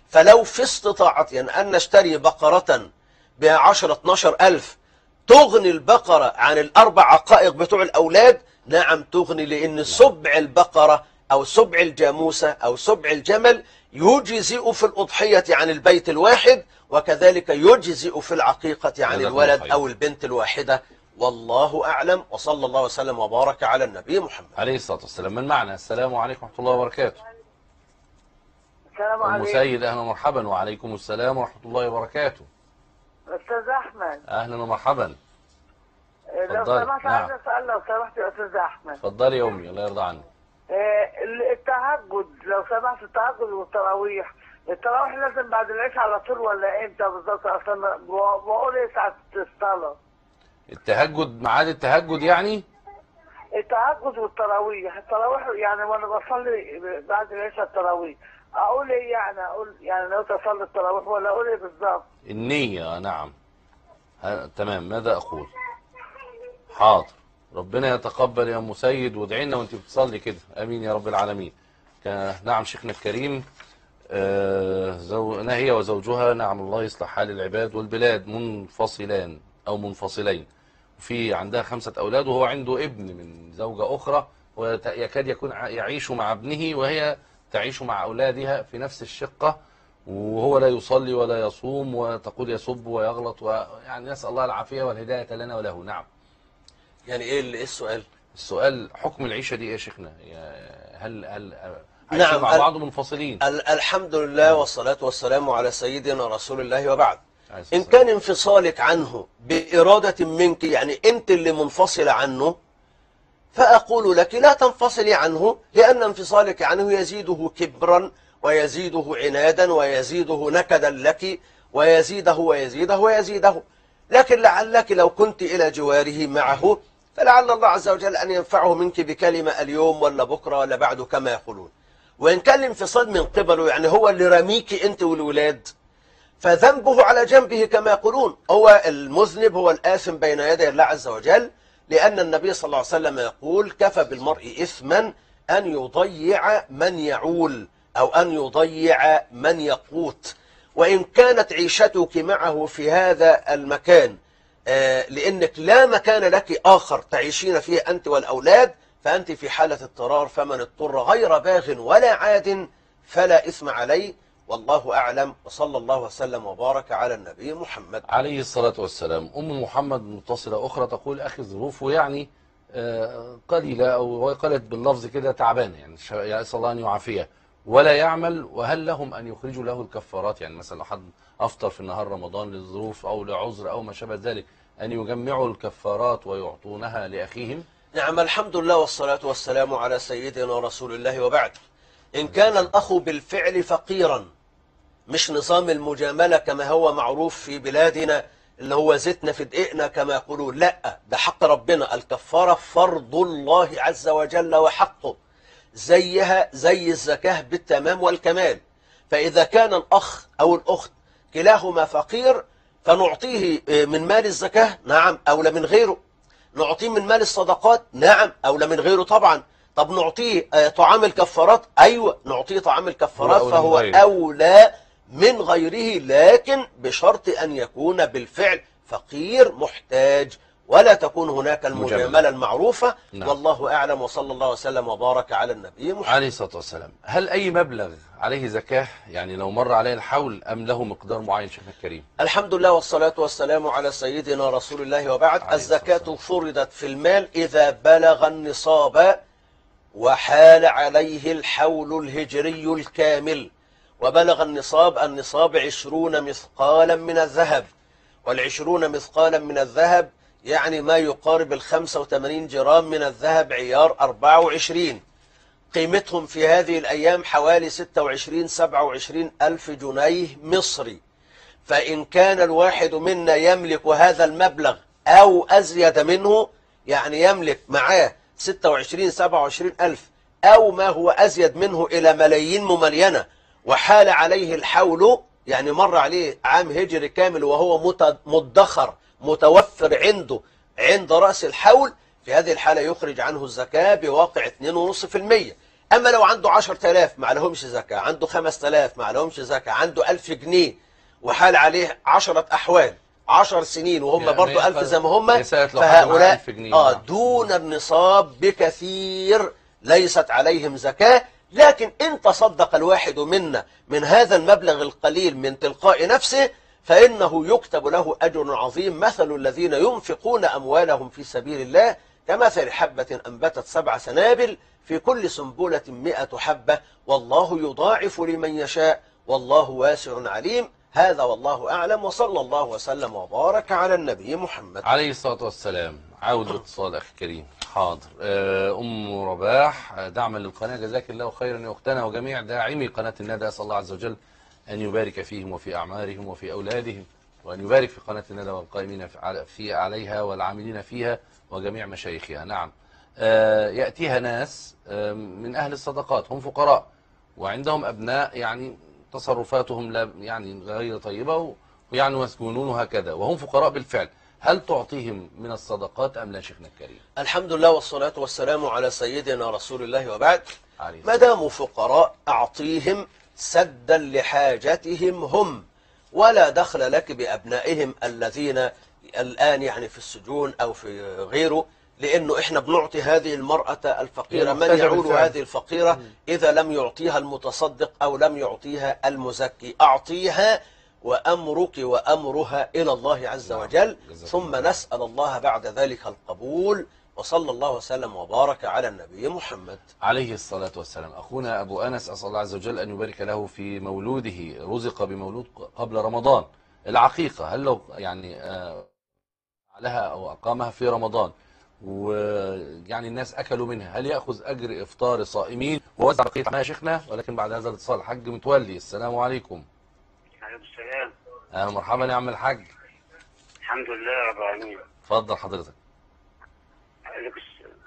فلو في استطاعتي أن نشتري بقرة بها 10-12 ألف تغني البقرة عن الأربع عقائق بتوع الأولاد، نعم تغني، لأن سبع البقرة أو سبع الجاموسة أو سبع الجمل يجزئ في الأضحية عن البيت الواحد، وكذلك يجزئ في العقيقة عن الولد أو البنت الواحدة. والله أعلم، وصلى الله وسلم وبارك على النبي محمد عليه الصلاة والسلام. من معنا؟ السلام عليكم ورحمة الله وبركاته. السلام أم عليكم. سيد أهلا ومرحبا. وعليكم السلام ورحمة الله وبركاته. أستاذ أحمد. أهلا ومرحبا. لو اتفضلي. سمحت نعم. عايز أسأل لو سمحت يا أستاذ أحمد. اتفضلي يا أمي، الله يرضى عنك. التهجد لو سمحت، التهجد والتراويح، التراويح لازم بعد العشاء على طول ولا امتى بالظبط؟ اصلا بقول ايه ساعة الصلاة؟ التهجد، ميعاد التهجد يعني؟ التهجد والتراويح، التراويح يعني وانا بصلي بعد العشاء التراويح، اقول ايه يعني؟ اقول يعني لو تصلي التراويح ولا اقول ايه بالظبط؟ النية. نعم. تمام. ماذا أقول؟ حاضر. ربنا يتقبل يا أم سيد، وادعي لنا وانت بتصلي كده، امين يا رب العالمين. نعم شيخنا الكريم، هي وزوجها نعم الله يصلح حال العباد والبلاد منفصلان او منفصلين، وفي عندها 5 أولاد وهو عنده ابن من زوجة أخرى، ويكاد يكون يعيش مع ابنه وهي تعيش مع أولادها في نفس الشقة، وهو لا يصلي ولا يصوم، وتقول يسب ويغلط، ويعني نسأل الله العافية والهداية لنا وله. نعم. يعني ايه السؤال؟ السؤال حكم العيشة دي ايه يا شيخنا؟ هل نعم عايشين مع بعض منفصلين؟ الحمد لله والصلاة والسلام على سيدنا رسول الله وبعد. إن كان انفصالك عنه بإرادة منك، يعني أنت اللي منفصل عنه، فأقول لك لا تنفصلي عنه، لأن انفصالك عنه يزيده كبرا ويزيده عنادا ويزيده نكدا لك ويزيده ويزيده ويزيده. لكن لعلك لو كنت إلى جواره معه، فلعل الله عز وجل أن ينفعه منك بكلمة اليوم ولا بكرة ولا بعده كما يقولون. وإن كان الانفصال من قبله، يعني هو اللي رميك أنت والولاد، فذنبه على جنبه كما يقولون. هو المذنب، هو الآثم بين يدي الله عز وجل، لأن النبي صلى الله عليه وسلم يقول: كفى بالمرء إثما أن يضيع من يعول أو أن يضيع من يقوت. وإن كانت عيشتك معه في هذا المكان لأنك لا مكان لك آخر تعيشين فيه أنت والأولاد، فأنت في حالة اضطرار، فمن اضطر غير باغ ولا عاد فلا إثم عليه، والله أعلم، وصلى الله وسلم وبارك على النبي محمد عليه الصلاة والسلام. أم محمد متصلة أخرى تقول: أخي ظروفه يعني قليلة، أو قالت باللفظ كده تعبانة، يعني يسأل الله أن يعافيه، ولا يعمل، وهل لهم أن يخرجوا له الكفارات؟ يعني مثلا لو حد أفطر في نهار رمضان للظروف أو لعذر أو ما شابه ذلك، أن يجمعوا الكفارات ويعطونها لأخيهم؟ نعم، الحمد لله والصلاة والسلام على سيدنا رسول الله وبعد. إن كان الأخ بالفعل فقيرا، مش نظام المجاملة كما هو معروف في بلادنا، اللي هو زيتنا في دقيقنا كما يقولون، لا، ده حق ربنا. الكفارة فرض الله عز وجل وحقه، زيها زي الزكاة بالتمام والكمال. فإذا كان الأخ أو الأخت كلاهما فقير، فنعطيه من مال الزكاة، نعم، أولى من غيره. نعطيه من مال الصدقات، نعم، أولى من غيره طبعا. طب نعطيه طعام الكفارات، أيوة نعطيه طعام الكفارات، فهو أولى من غيره، لكن بشرط أن يكون بالفعل فقير محتاج، ولا تكون هناك المجاملة المعروفة. نعم. والله أعلم، وصلى الله وسلم وبارك على النبي محمد عليه الصلاة والسلام. هل أي مبلغ عليه زكاة، يعني لو مر عليه الحول، أم له مقدار معين شيخنا الكريم؟ الحمد لله والصلاة والسلام على سيدنا رسول الله وبعد. الزكاة فرضت في المال إذا بلغ النصاب وحال عليه الحول الهجري الكامل. وبلغ النصاب 20 مثقالا من الذهب، وال20 مثقالا من الذهب يعني ما يقارب 85 جرام من الذهب عيار 24. قيمتهم في هذه الأيام حوالي 26-27 ألف جنيه مصري. فإن كان الواحد منا يملك هذا المبلغ أو أزيد منه، يعني يملك معاه 26-27 ألف أو ما هو أزيد منه إلى ملايين مملينة، وحال عليه الحول، يعني مر عليه عام هجري كامل وهو مدخر متوفر عنده عند رأس الحول، في هذه الحالة يخرج عنه الزكاة بواقع 2.5%. أما لو عنده 10,000 ما عليهمش زكاة، عنده 5,000 ما عليهمش زكاة، عنده 1000 جنيه وحال عليه 10 أحوال 10 سنين وهم يعني برضو 1000 زي ما هم، يا ساتر لو حد معاه فهؤلاء 1000 جنيه. دون النصاب بكثير ليست عليهم زكاة. لكن إن تصدق الواحد منا من هذا المبلغ القليل من تلقاء نفسه فإنه يكتب له أجر عظيم. مثل الذين ينفقون أموالهم في سبيل الله كمثل حبة أنبتت 7 سنابل في كل سنبلة 100 حبة والله يضاعف لمن يشاء والله واسع عليم. هذا والله أعلم، وصلى الله وسلم وبارك على النبي محمد عليه الصلاة والسلام. عاود الاتصال أخي كريم. حاضر. أم رباح، دعما للقناة، جزاك الله خيرا يا أختنا وجميع داعمي قناة الندى. أسأل الله عز وجل أن يبارك فيهم وفي أعمارهم وفي أولادهم، وأن يبارك في قناة الندى والقائمين في عليها والعاملين فيها وجميع مشايخها. نعم. يأتيها ناس من أهل الصدقات هم فقراء وعندهم أبناء يعني تصرفاتهم لا يعني غير طيبة ويعني مسجونون وهكذا وهم فقراء بالفعل، هل تعطيهم من الصدقات أم لا شيخنا الكريم؟ الحمد لله والصلاة والسلام على سيدنا رسول الله وبعد. ما داموا فقراء أعطيهم سدا لحاجتهم هم، ولا دخل لك بأبنائهم الذين الآن يعني في السجون أو في غيره، لأنه إحنا بنعطي هذه المرأة الفقيرة من يعول هذه الفقيرة إذا لم يعطيها المتصدق أو لم يعطيها المزكي. أعطيها وأمرك وأمرها إلى الله عز وجل، ثم نسأل الله بعد ذلك القبول. وصلى الله وسلم وبارك على النبي محمد عليه الصلاة والسلام. أخونا أبو أنس أسأل الله عز وجل أن يبارك له في مولوده، رزق بمولود قبل رمضان. العقيقة هل لو يعني عليها أو أقامها في رمضان ويعني الناس أكلوا منها، هل يأخذ أجر إفطار صائمين ووزع بقية معها شيخنا؟ ولكن بعد هذا الاتصال حج متولي. السلام عليكم. عليكم السلام. أهلا مرحبا يا عم الحاج. الحمد لله رب العالمين. اتفضل حضرتك. عليكم السلام.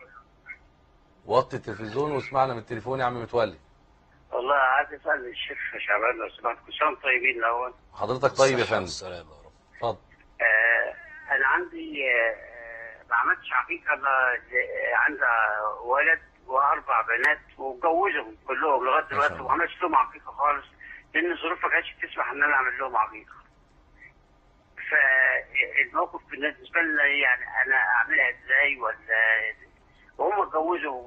وطي التلفزيون واسمعنا من التليفون يا عم متولي. والله عايز اسال الشيخ شعبان لو سمحت، كل سنه طيبين الاول. حضرتك طيب يا فندم. السلام يا رب. اتفضل. انا عندي ما عملتش عقيقه الا عندها ولد واربع بنات واتجوزهم كلهم لغايه دلوقتي وما عملتش لهم عقيقه خالص لان الظروف ما كانتش تسمح ان انا اعمل لهم عقيقه. فالموقف بالنسبه لنا يعني انا اعملها ازاي ولا وهم اتجوزوا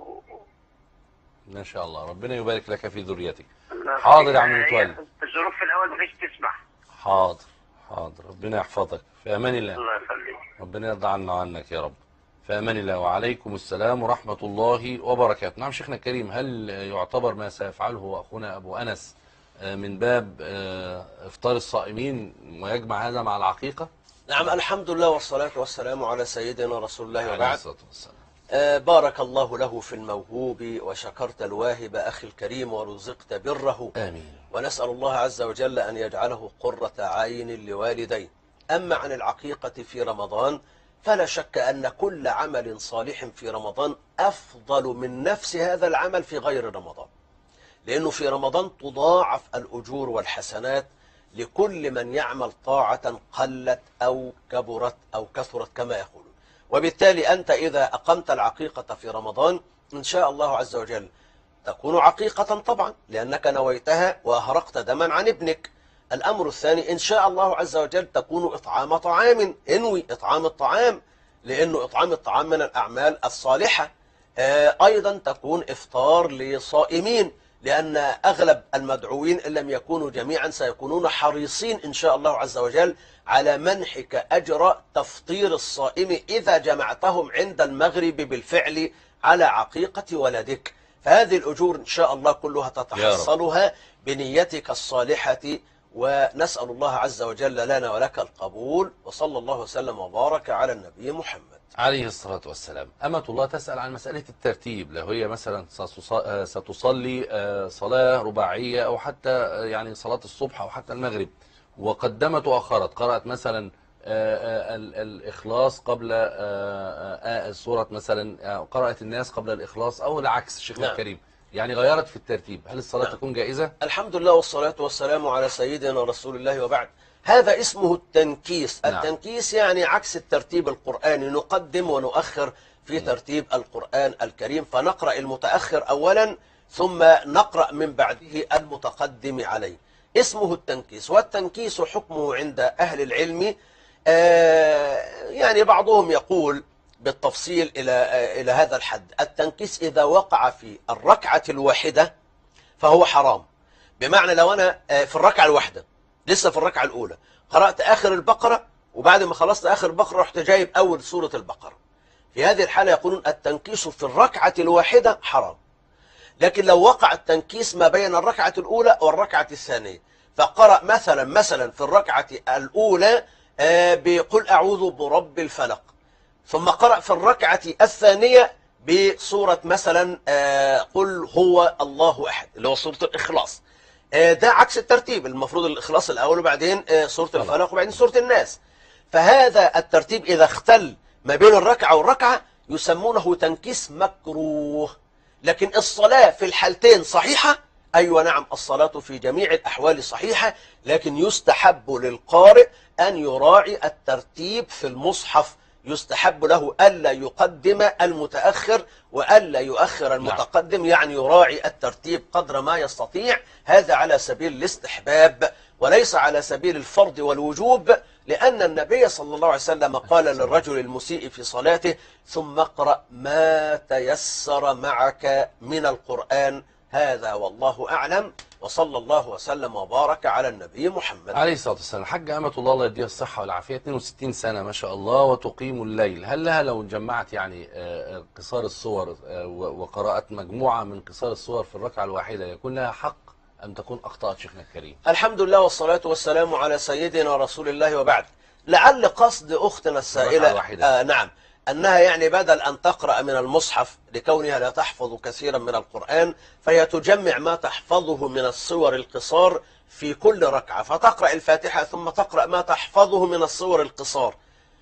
ما شاء الله، ربنا يبارك لك في ذريتك. حاضر يا عم متولي. الظروف في الاول ما كانتش تسمح. حاضر حاضر، ربنا يحفظك. في امان الله. الله يخليك. ربنا يرضى عنا وعنك يا رب. في امان الله. وعليكم السلام ورحمة الله وبركاته. نعم شيخنا الكريم، هل يعتبر ما سيفعله اخونا ابو انس من باب افطار الصائمين ويجمع هذا مع العقيقة؟ نعم الحمد لله والصلاة والسلام على سيدنا رسول الله وبعد. عليه الصلاة والسلام. بارك الله له في الموهوب وشكرت الواهب أخي الكريم ورزقت بره. آمين. ونسأل الله عز وجل أن يجعله قرة عين لوالديه. أما عن العقيقة في رمضان فلا شك أن كل عمل صالح في رمضان أفضل من نفس هذا العمل في غير رمضان، لأنه في رمضان تضاعف الأجور والحسنات لكل من يعمل طاعة قلت أو كبرت أو كثرت كما يقولون. وبالتالي أنت إذا أقمت العقيقة في رمضان إن شاء الله عز وجل تكون عقيقة طبعا لأنك نويتها وأهرقت دما عن ابنك. الأمر الثاني إن شاء الله عز وجل تكون إطعام طعام، انوي إطعام الطعام لأنه إطعام الطعام من الأعمال الصالحة. أيضا تكون إفطار لصائمين، لأن أغلب المدعوين إن لم يكونوا جميعا سيكونون حريصين إن شاء الله عز وجل على منحك أجر تفطير الصائم إذا جمعتهم عند المغرب بالفعل على عقيقة ولدك. فهذه الأجور إن شاء الله كلها تتحصلها بنيتك الصالحة، ونسأل الله عز وجل لنا ولك القبول. وصلى الله وسلم وبارك على النبي محمد عليه الصلاة والسلام. أمة الله تسأل عن مسألة الترتيب، لو هي مثلا ستصلي صلاة رباعية أو حتى يعني صلاة الصبح أو حتى المغرب وقدمت وأخرت، قرأت مثلا الإخلاص قبل سورة مثلا، قرأت الناس قبل الإخلاص أو العكس شيخنا الكريم، يعني غيرت في الترتيب، هل الصلاة تكون جائزة؟ الحمد لله والصلاة والسلام على سيدنا رسول الله وبعد. هذا اسمه التنكيس. التنكيس يعني عكس الترتيب القرآني، نقدم ونؤخر في ترتيب القرآن الكريم، فنقرأ المتأخر أولا ثم نقرأ من بعده المتقدم عليه. اسمه التنكيس، والتنكيس حكمه عند أهل العلم يعني بعضهم يقول بالتفصيل إلى هذا الحد. التنكيس إذا وقع في الركعة الواحدة فهو حرام. بمعنى لو أنا في الركعة الواحدة لسه في الركعة الأولى قرأت آخر البقرة، وبعد ما خلصت آخر البقرة رحت جايب أول سورة البقرة، في هذه الحالة يقولون التنكيس في الركعة الواحدة حرام. لكن لو وقع التنكيس ما بين الركعة الأولى والركعة الثانية، فقرأ مثلا في الركعة الأولى بقل أعوذ برب الفلق، ثم قرأ في الركعة الثانية بسورة مثلا قل هو الله أحد اللي هو سورة الإخلاص، ده عكس الترتيب. المفروض الإخلاص الأول وبعدين سورة الفلق وبعدين سورة الناس. فهذا الترتيب إذا اختل ما بين الركعة والركعة يسمونه تنكيس مكروه. لكن الصلاة في الحالتين صحيحة، أيوة نعم، الصلاة في جميع الأحوال صحيحة، لكن يستحب للقارئ أن يراعي الترتيب في المصحف. يستحب له ألا يقدم المتأخر وألا يؤخر المتقدم، يعني يراعي الترتيب قدر ما يستطيع. هذا على سبيل الاستحباب وليس على سبيل الفرض والوجوب، لأن النبي صلى الله عليه وسلم قال للرجل المسيء في صلاته ثم اقرأ ما تيسر معك من القرآن. هذا والله أعلم، وصلى الله وسلم وبارك على النبي محمد عليه الصلاة والسلام. حاجة أمة الله يديها الصحة والعافية، 62 سنة ما شاء الله، وتقيم الليل. هل لها لو جمعت يعني قصار الصور وقراءة مجموعة من قصار الصور في الركعة الواحدة يكون لها حق أم تكون أخطأت شيخنا الكريم؟ الحمد لله والصلاة والسلام على سيدنا رسول الله وبعد. لعل قصد أختنا السائلة نعم أنها يعني بدل أن تقرأ من المصحف لكونها لا تحفظ كثيرا من القرآن، فهي تجمع ما تحفظه من الصور القصار في كل ركعة، فتقرأ الفاتحة ثم تقرأ ما تحفظه من الصور القصار،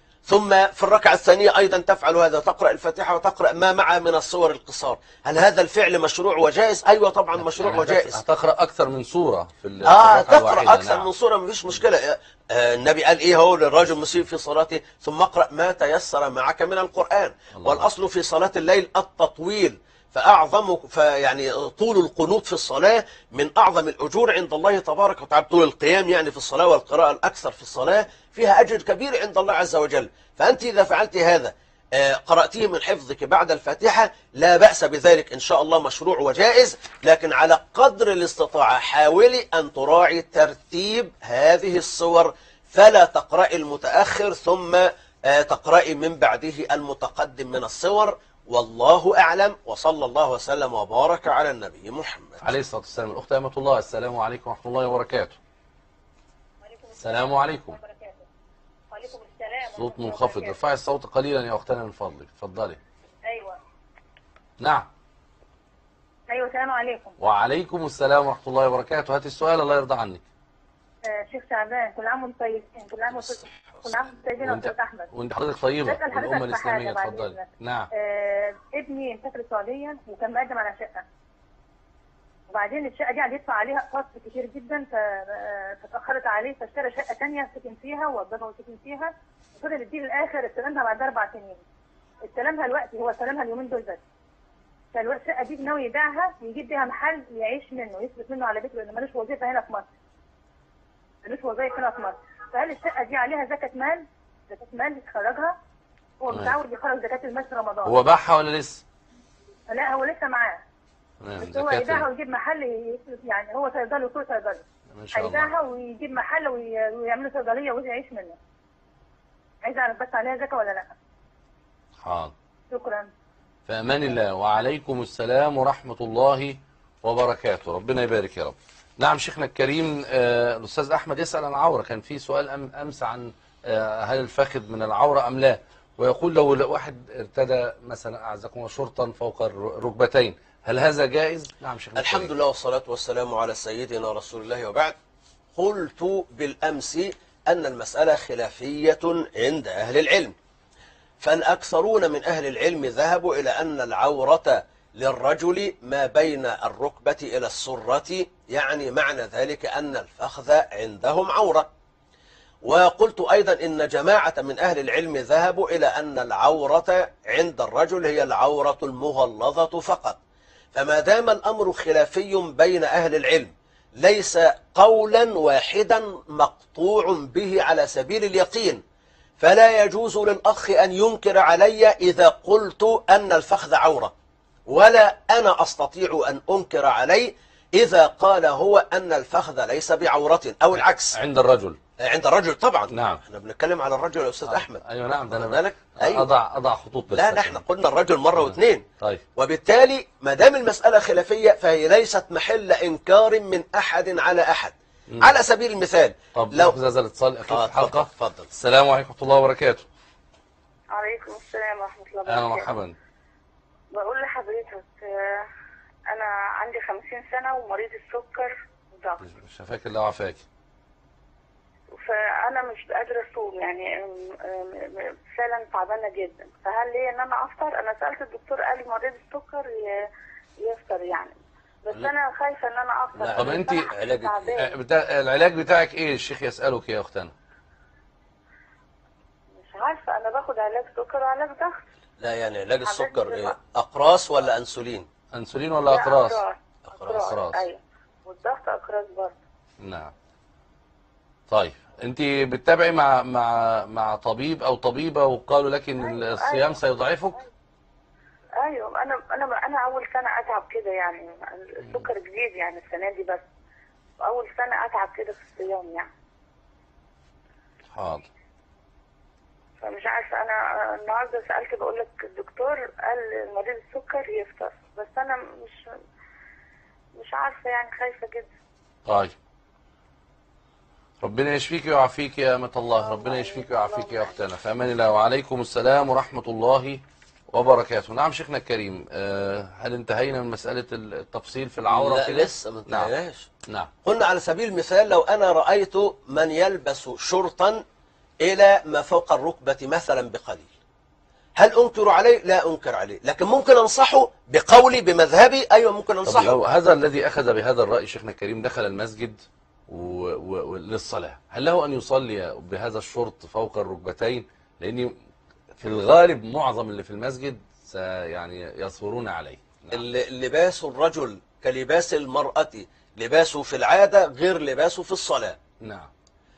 ثم في الركعة الثانية أيضا تفعل هذا، تقرأ الفاتحة وتقرأ ما معها من الصور القصار. هل هذا الفعل مشروع وجائز؟ أيوة طبعا مشروع وجائز. هتقرأ أكثر من سورة في الركعة تقرأ أكثر من سورة مفيش مشكلة. النبي قال إيه هو للرجل المسيء في صلاته ثم اقرأ ما تيسر معك من القرآن. والأصل في صلاة الليل التطويل، يعني طول القنوت في الصلاة من أعظم الأجور عند الله تبارك وتعالى. طول القيام يعني في الصلاة والقراءة الأكثر في الصلاة فيها أجر كبير عند الله عز وجل. فأنت إذا فعلت هذا قرأتيه من حفظك بعد الفاتحة لا بأس بذلك إن شاء الله، مشروع وجائز. لكن على قدر الاستطاعة حاولي أن تراعي ترتيب هذه الصور، فلا تقرأي المتأخر ثم تقرأي من بعده المتقدم من الصور. والله أعلم، وصلى الله وسلم وبارك على النبي محمد عليه الصلاة والسلام. الأخت أمة الله، السلام عليكم ورحمة الله وبركاته. السلام عليكم. وعليكم السلام. صوت منخفض، ارفعي الصوت قليلا يا أختنا من فضلك، اتفضلي. أيوة. نعم. أيوة، السلام عليكم. وعليكم السلام ورحمة الله وبركاته. هات السؤال الله يرضى عنك. شيخ شعبان، كل عام وانتم طيبين. كل عام وانتم طيبين يا أستاذ أحمد. وانت حضرتك طيبة الأمة الإسلامية، اتفضلي. نعم. ابني مسافر السعودية وكان مقدم على شقة، وبعدين الشقة دي قاعد يدفع عليها أقساط كتير جدا، فتأخرت عليه فاشترى شقة ثانية سكن فيها ووضبها وسكن فيها، وفضل يديه للآخر استلمها بعد 4 سنين. استلمها الوقت، هو استلمها اليومين دول بس. فالشقة دي ناوي يبيعها ويجيب بيها محل يعيش منه، يصرف منه على بيته، لأنه ملوش وظيفة هنا في مصر. ملوش وظيفة هنا في مصر. فهل الشقة دي عليها زكاة مال؟ زكاة مال يخرجها؟ هو متعود يخرج زكاة المال في رمضان. هو باعها ولا لسه؟ لا، هو لسه معاه. بس هو يبيعها ويجيب محل يعني هو صيدلي وكل صيدلي. ما شاء الله. هيبيعها ويجيب محل ويعمل صيدلية ويعيش منه. عايز أعرف بس عليها زكاة ولا لا؟ حاضر. شكرا. في أمان الله. وعليكم السلام ورحمة الله وبركاته. ربنا يبارك يا رب. نعم شيخنا الكريم، الأستاذ أحمد يسأل عن العورة. كان في سؤال أمس عن هل الفخذ من العورة أم لا، ويقول لو واحد ارتدى مثلا أعزكم الله شرطا فوق الركبتين هل هذا جائز؟ نعم شيخنا الكريم. الحمد لله والصلاة والسلام على سيدنا رسول الله وبعد. قلت بالأمس أن المسألة خلافية عند أهل العلم، فالأكثرون من أهل العلم ذهبوا إلى أن العورة للرجل ما بين الركبة إلى السرة، يعني معنى ذلك أن الفخذ عندهم عورة. وقلت أيضا إن جماعة من أهل العلم ذهبوا إلى أن العورة عند الرجل هي العورة المغلظة فقط. فما دام الأمر خلافي بين أهل العلم ليس قولا واحدا مقطوع به على سبيل اليقين، فلا يجوز للأخ أن ينكر علي إذا قلت أن الفخذ عورة، ولا أنا أستطيع أن أنكر عليه إذا قال هو أن الفخذ ليس بعورة أو العكس. عند الرجل، عند الرجل طبعا. نعم، احنا بنتكلم على الرجل يا أستاذ أحمد. أيوة نعم، ده أنا بالك. أيوة. أضع خطوط بس. لا احنا قلنا الرجل مرة واثنين. طيب. وبالتالي ما دام المسألة خلافية فهي ليست محل إنكار من أحد على أحد. على سبيل المثال طب لو هذا الاتصال أكيد في الحلقة. اتفضل. السلام عليكم ورحمة الله وبركاته. عليكم السلام ورحمة الله وبركاته. أهلا ومرحبا. بقول لحضرتك أنا عندي 50 سنة ومريض السكر وضغط. شفاك الله وعافاك. فأنا مش قادرة أصوم، يعني فعلا تعبانة جدا. فهل لي إن أنا أفطر؟ أنا سألت الدكتور قال لي مريض السكر يفطر يعني، بس أنا خايفة إن أنا أفطر. طب أنت العلاج بتاعك إيه؟ الشيخ يسألك يا أختنا. مش عارفة، أنا باخد علاج سكر وعلاج ضغط. لا يعني علاج السكر إيه؟ أقراص ولا أنسولين؟ أنسولين ولا أقراص؟ أقراص. أيوه، والضغط أقراص برضه. نعم. طيب انت بتتابعي مع طبيب او طبيبه وقالوا لك ان الصيام سيضعفك؟ ايوه، انا اول سنه اتعب كده، يعني السكر جديد يعني السنه دي، بس اول سنه اتعب كده في الصيام يعني. حاضر. فمش عارفه، انا النهارده سالت بقول لك الدكتور قال مريض السكر يفطر، بس انا مش عارفه يعني، خايفه جدا. طيب ربنا يشفيك ويعافيك يا أمة الله، ربنا يشفيك ويعافيك يا أختنا، في أمان الله. وعليكم السلام ورحمة الله وبركاته. نعم شيخنا الكريم، هل انتهينا من مسألة التفصيل في العورة؟ لا لسه ما انتهيناش. نعم. قلنا على سبيل المثال لو أنا رأيت من يلبس شرطا إلى ما فوق الركبة مثلا بقليل، هل أنكر عليه؟ لا أنكر عليه، لكن ممكن أنصحه بقولي بمذهبي. أيوة ممكن أنصحه. لو هذا الذي أخذ بهذا الرأي شيخنا الكريم دخل المسجد للصلاة، هل له أن يصلي بهذا الشرط فوق الركبتين؟ لأن في الغالب معظم اللي في المسجد يعني يصبرون عليه. نعم. لباس الرجل كلباس المرأة، لباسه في العادة غير لباسه في الصلاة. نعم.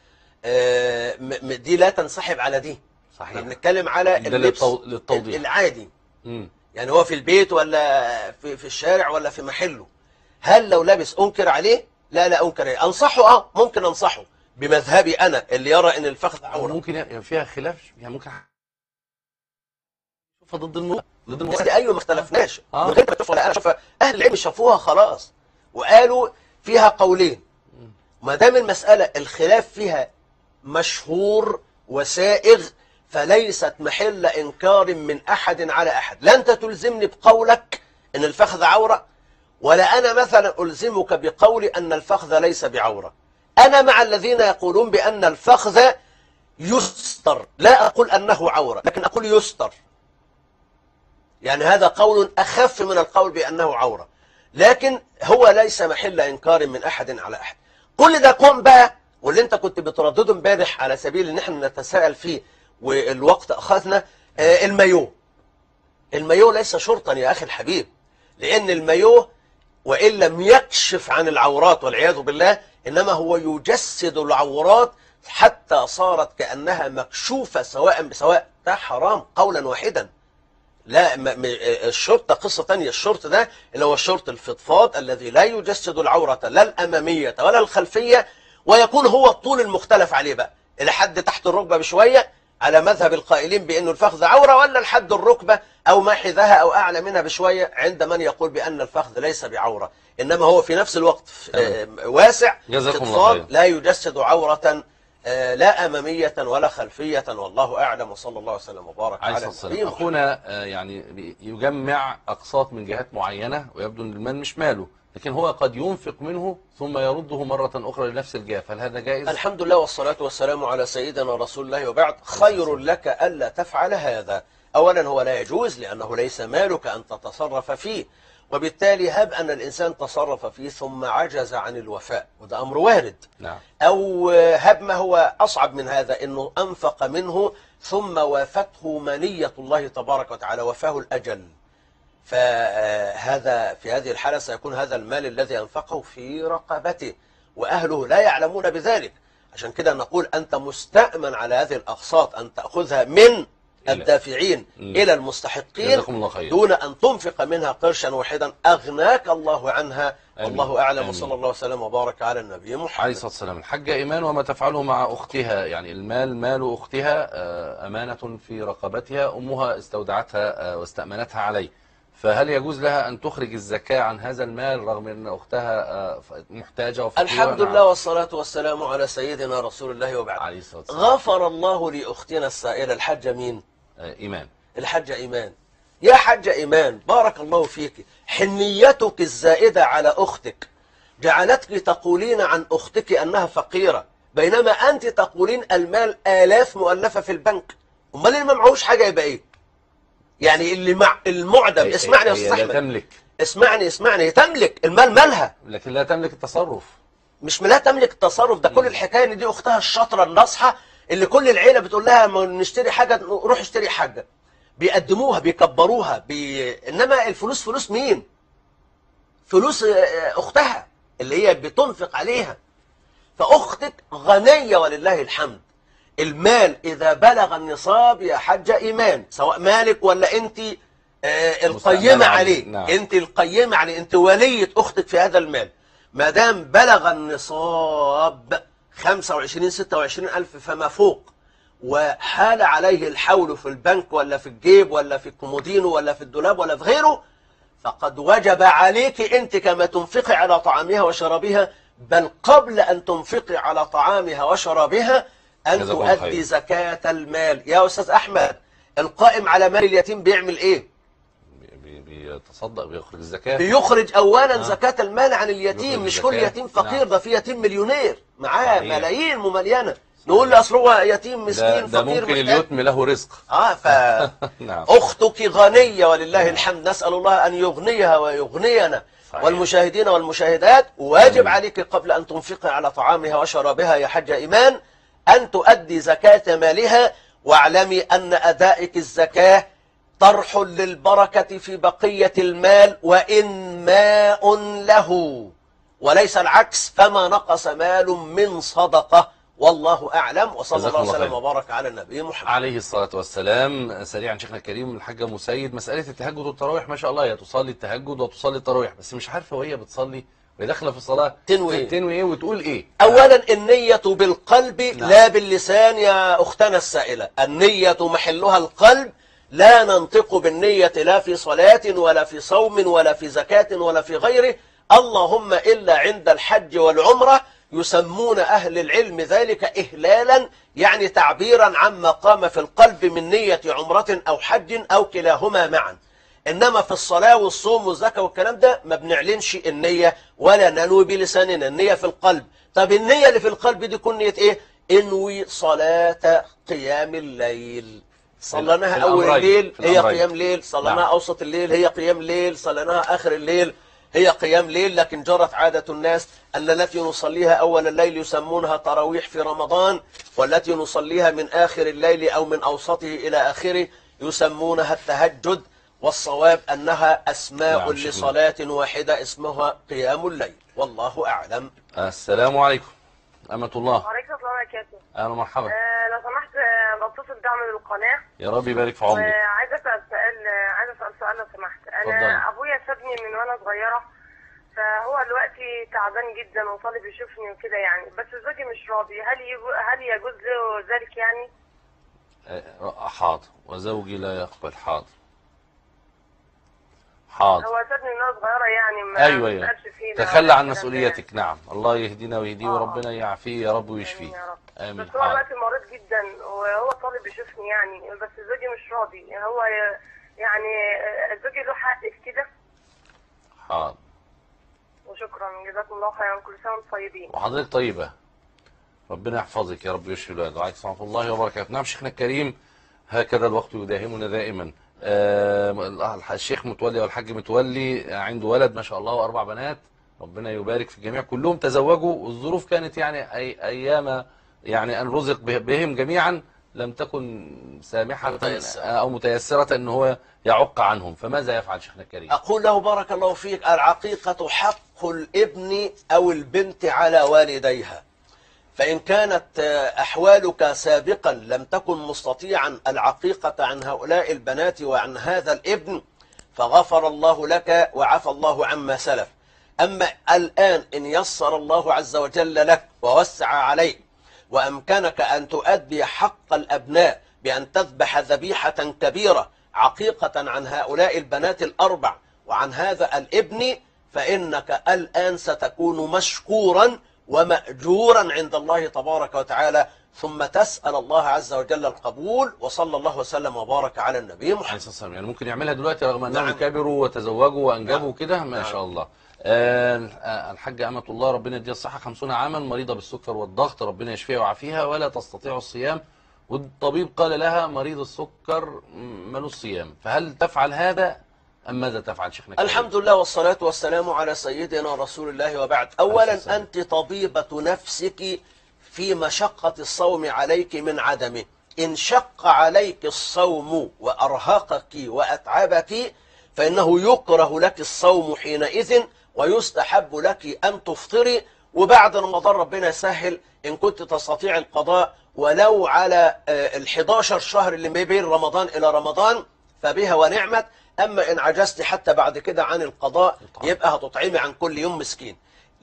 دي لا تنسحب على دي. صحيح. احنا بنتكلم على اللبس للتوضيح العادي. يعني هو في البيت ولا في الشارع ولا في محله. هل لو لابس أنكر عليه؟ لا أنكر عليه. أنصحه ممكن أنصحه بمذهبي أنا اللي يرى أن الفخذ عورة. ممكن يعني فيها خلاف، يعني ممكن شوفها ضد النور. أيوة ما اختلفناش. من غير ما تشوف ولا أنا شوفها، أهل العلم شافوها خلاص وقالوا فيها قولين. ما دام المسألة الخلاف فيها مشهور وسائغ فليست محل إنكار من أحد على أحد. لا أنت تلزمني بقولك أن الفخذ عورة، ولا أنا مثلا ألزمك بقول أن الفخذ ليس بعورة. أنا مع الذين يقولون بأن الفخذ يستر، لا أقول أنه عورة لكن أقول يستر، يعني هذا قول أخف من القول بأنه عورة، لكن هو ليس محل إنكار من أحد على أحد. كل ده قوم بقى، واللي أنت كنت بتردده امبارح على سبيل أن احنا نتساءل فيه والوقت أخذنا، المايو ليس شرطا يا أخي الحبيب، لأن المايو وإن لم يكشف عن العورات والعياذ بالله إنما هو يجسد العورات حتى صارت كأنها مكشوفة سواء بسواء. ده حرام قولا واحدا. لا الشرط قصة تانية. الشرط ده اللي هو الشرط الفضفاض الذي لا يجسد العورة لا الأمامية ولا الخلفية، ويكون هو الطول المختلف عليه بقى إلى حد تحت الركبة بشوية على مذهب القائلين بأنه الفخذ عورة، ولا لحد الركبة أو ما حذاها أو أعلى منها بشوية عند من يقول بأن الفخذ ليس بعورة، إنما هو في نفس الوقت واسع فضفاض لا يجسد عورة لا أمامية ولا خلفية، والله أعلم. وصلى الله وسلم وبارك على النبي. أخونا يعني يجمع أقساط من جهات معينة ويبدو أن المال مش ماله، لكن هو قد ينفق منه ثم يرده مرة أخرى لنفس الجهة، فهل هذا جائز؟ الحمد لله والصلاة والسلام على سيدنا رسول الله، وبعد. خير لك ألا تفعل هذا. أولا هو لا يجوز لأنه ليس مالك أن تتصرف فيه، وبالتالي هب أن الإنسان تصرف فيه ثم عجز عن الوفاء، وده أمر وارد. نعم. أو هب ما هو أصعب من هذا، أنه أنفق منه ثم وافته منية الله تبارك وتعالى، وفاه الأجل، فهذا في هذه الحالة سيكون هذا المال الذي أنفقه في رقبته، وأهله لا يعلمون بذلك. عشان كده نقول أنت مستأمن على هذه الأقساط أن تأخذها من الدافعين إلى المستحقين دون أن تنفق منها قرشا واحدا أغناك الله عنها. والله أعلم. وصلى الله وسلم وبارك على النبي محمد عليه الصلاة والسلام. الحاجة إيمان، وما تفعله مع أختها، يعني المال مال أختها أمانة في رقبتها، أمها استودعتها واستأمنتها عليه، فهل يجوز لها أن تخرج الزكاة عن هذا المال رغم أن أختها محتاجة وفقيرة؟ الحمد لله والصلاة والسلام على سيدنا رسول الله وبعد. غفر الله لأختنا السائلة الحجة مين؟ إيمان. الحجة إيمان. يا حجة إيمان، بارك الله فيك، حنيتك الزائدة على أختك جعلتك تقولين عن أختك أنها فقيرة، بينما أنت تقولين المال آلاف مؤلفة في البنك. أمال اللي ما معهوش حاجة يبقى إيه؟ يعني اللي مع المعدم، اسمعني يا أستاذ أحمد، تملك. اسمعني، تملك المال، مالها، لكن لا تملك التصرف. مش لا تملك التصرف، ده كل الحكاية ان دي أختها الشاطرة الناصحة اللي كل العيلة بتقول لها ما نشتري حاجة، روح اشتري حاجة، بيقدموها بيكبروها إنما الفلوس فلوس مين؟ فلوس أختها اللي هي بتنفق عليها. فأختك غنية ولله الحمد. المال إذا بلغ النصاب يا حاجة إيمان، سواء مالك ولا أنت القيمة عليه، نعم. أنت القيمة عليه، أنت ولية أختك في هذا المال، ما دام بلغ النصاب 25-26 ألف فما فوق، وحال عليه الحول في البنك ولا في الجيب ولا في الكومودينو ولا في الدولاب ولا في غيره، فقد وجب عليك أنت كما تنفقي على طعامها وشرابها، بل قبل أن تنفقي على طعامها وشرابها أن تؤدي زكاة المال. يا أستاذ أحمد، القائم على مال اليتيم بيعمل إيه؟ بيتصدق، بيخرج الزكاة، بيخرج أولا زكاة المال عن اليتيم. مش كل يتيم فقير، ده في يتيم مليونير معاه ملايين مملينة، نقول له أصل هو يتيم مسكين ده فقير ممكن اليتم له رزق. نعم. أختك غنية ولله الحمد، نسأل الله أن يغنيها ويغنينا. صحيح. والمشاهدين والمشاهدات، واجب عليك قبل أن تنفقي على طعامها وشرابها يا حاجة إيمان أن تؤدي زكاة مالها، واعلمي أن أدائك الزكاة طرح للبركة في بقية المال وإنماء له، وليس العكس، فما نقص مال من صدقة، والله أعلم. وصلى الله وسلم وبارك على النبي محمد عليه الصلاة والسلام. سريعا شيخنا الكريم، الحاجة مسيد، مسألة التهجد والتراويح، ما شاء الله هي تصلي التهجد وتصلي التراويح، بس مش عارفة وهي بتصلي وهي داخلة في الصلاة تنوي ايه وتقول ايه. أولا النية بالقلب، نعم. لا باللسان يا أختنا السائلة، النية محلها القلب، لا ننطق بالنية لا في صلاة ولا في صوم ولا في زكاة ولا في غيره، اللهم إلا عند الحج والعمرة، يسمون أهل العلم ذلك إهلالا، يعني تعبيرا عما قام في القلب من نية عمرة أو حج أو كلاهما معا. إنما في الصلاة والصوم والزكاة والكلام ده ما بنعلنش النية ولا ننوي بلساننا، النية في القلب. طب النية اللي في القلب دي كون نية إيه؟ انوي صلاة قيام الليل، صليناها أول الليل هي قيام ليل، صليناها أوسط الليل هي قيام ليل، صليناها آخر الليل هي قيام ليل. لكن جرت عادة الناس أن التي نصليها أول الليل يسمونها تراويح في رمضان، والتي نصليها من آخر الليل أو من أوسطه إلى آخره يسمونها التهجد، والصواب أنها أسماء لصلاة واحدة اسمها قيام الليل، والله أعلم. السلام عليكم أمة الله. وعليكم السلام وبركاته. أهلا ومرحبا. لو سمحت بتصل دعم للقناة. يا رب يبارك في عمرك. عايزة أسأل سؤال لو سمحت. أنا أبويا سابني من وأنا صغيرة، فهو دلوقتي تعبان جدا وطالب يشوفني وكده يعني، بس زوجي مش راضي، هل يجوز له ذلك يعني؟ حاضر، وزوجي لا يقبل. حاضر. هو سابني من وأنا صغيرة يعني، ما أيوة تخلى عن مسؤوليتك. نعم، الله يهدينا ويهديه وربنا يعافيه يا رب ويشفيه. آمين. بس هو دلوقتي مريض جدا وهو طالب يشوفني يعني، بس زوجي مش راضي، هو يعني زوجي له حق في كده. حاضر. وشكرا، جزاكم الله خيرا، كل سنة وانتم طيبين. وحضرتك طيبة، ربنا يحفظك يا رب ويشفي الولاد. وعليكم ورحمة الله وبركاته. نعم شيخنا الكريم، هكذا الوقت يداهمنا دائما. الشيخ متولي والحاج متولي عنده ولد ما شاء الله واربع بنات، ربنا يبارك في الجميع، كلهم تزوجوا، والظروف كانت يعني ايام يعني ان رزق بهم جميعا لم تكن سامحة او متيسرة ان هو يعق عنهم، فماذا يفعل شيخنا الكريم؟ اقول له بارك الله فيك، العقيقة حق الابن او البنت على والديها، فإن كانت أحوالك سابقا لم تكن مستطيعا العقيقة عن هؤلاء البنات وعن هذا الابن فغفر الله لك وعفى الله عما سلف. أما الآن إن يسر الله عز وجل لك ووسع عليك وأمكنك أن تؤدي حق الأبناء بأن تذبح ذبيحة كبيرة عقيقة عن هؤلاء البنات الأربع وعن هذا الابن، فإنك الآن ستكون مشكورا ومأجورا عند الله تبارك وتعالى، ثم تسأل الله عز وجل القبول. وصلى الله وسلم وبارك على النبي محمد. يعني ممكن يعملها دلوقتي رغم أنهم كبروا وتزوجوا وأنجبوا كده، ما شاء الله. الحاجة أمة الله ربنا يديها الصحة 50 عاما، مريضة بالسكر والضغط، ربنا يشفيها ويعافيها، ولا تستطيع الصيام، والطبيب قال لها مريض السكر ملوش صيام، فهل تفعل هذا أم ماذا تفعل شيخنا الكريم؟ الحمد لله والصلاة والسلام على سيدنا رسول الله، وبعد. أولا أنت طبيبة نفسك في مشقة الصوم عليك من عدمه. إن شق عليك الصوم وأرهقك وأتعبك فإنه يكره لك الصوم حينئذ، ويستحب لك أن تفطري، وبعد رمضان ربنا يسهل إن كنت تستطيع القضاء ولو على ال11 شهر اللي ما بين رمضان إلى رمضان فبها ونعمت. أما إن عجزت حتى بعد كده عن القضاء يبقى هتطعمي عن كل يوم مسكين.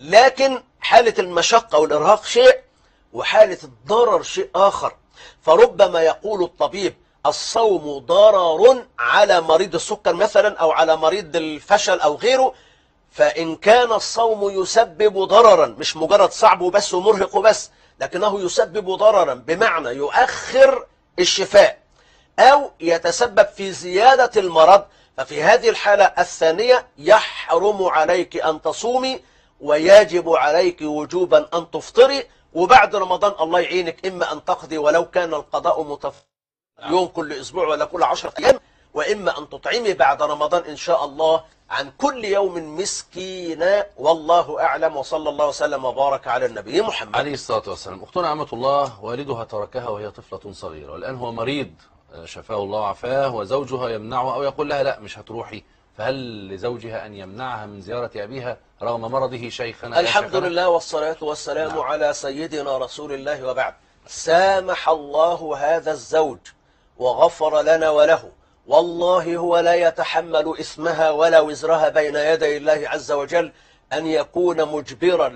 لكن حالة المشقة والإرهاق شيء، وحالة الضرر شيء آخر. فربما يقول الطبيب الصوم ضرر على مريض السكر مثلا أو على مريض الفشل أو غيره، فإن كان الصوم يسبب ضررا، مش مجرد صعب وبس ومرهق وبس، لكنه يسبب ضررا بمعنى يؤخر الشفاء أو يتسبب في زيادة المرض، ففي هذه الحالة الثانية يحرم عليك أن تصومي ويجب عليك وجوبا أن تفطري. وبعد رمضان الله يعينك، إما أن تقضي ولو كان القضاء متفق يوم كل أسبوع ولا كل 10 أيام، وإما أن تطعمي بعد رمضان إن شاء الله عن كل يوم مسكينا، والله أعلم. وصلى الله وسلم وبارك على النبي محمد عليه الصلاة والسلام. أختنا أمة الله والدها تركها وهي طفلة صغيرة، والآن هو مريض شفاه الله وعافاه، وزوجها يمنعها أو يقول لها لا مش هتروحي، فهل لزوجها أن يمنعها من زيارة أبيها رغم مرضه شيخنا؟ الحمد لله والصلاة والسلام على سيدنا رسول الله، وبعد. سامح الله هذا الزوج وغفر لنا وله، والله هو لا يتحمل إثمها ولا وزرها بين يدي الله عز وجل أن يكون مجبرا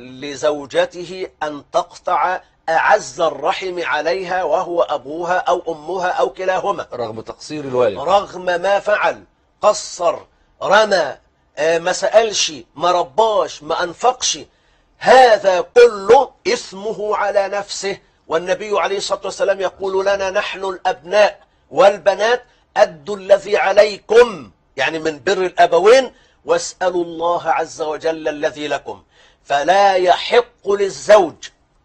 لزوجته أن تقطع أعز الرحم عليها وهو أبوها أو أمها أو كلاهما، رغم تقصير الوالد، رغم ما فعل، قصر، رمى، ما سألش، ما رباش، ما أنفقش، هذا كله إثمه على نفسه. والنبي عليه الصلاة والسلام يقول لنا نحن الأبناء والبنات أدوا الذي عليكم، يعني من بر الأبوين، واسألوا الله عز وجل الذي لكم. فلا يحق للزوج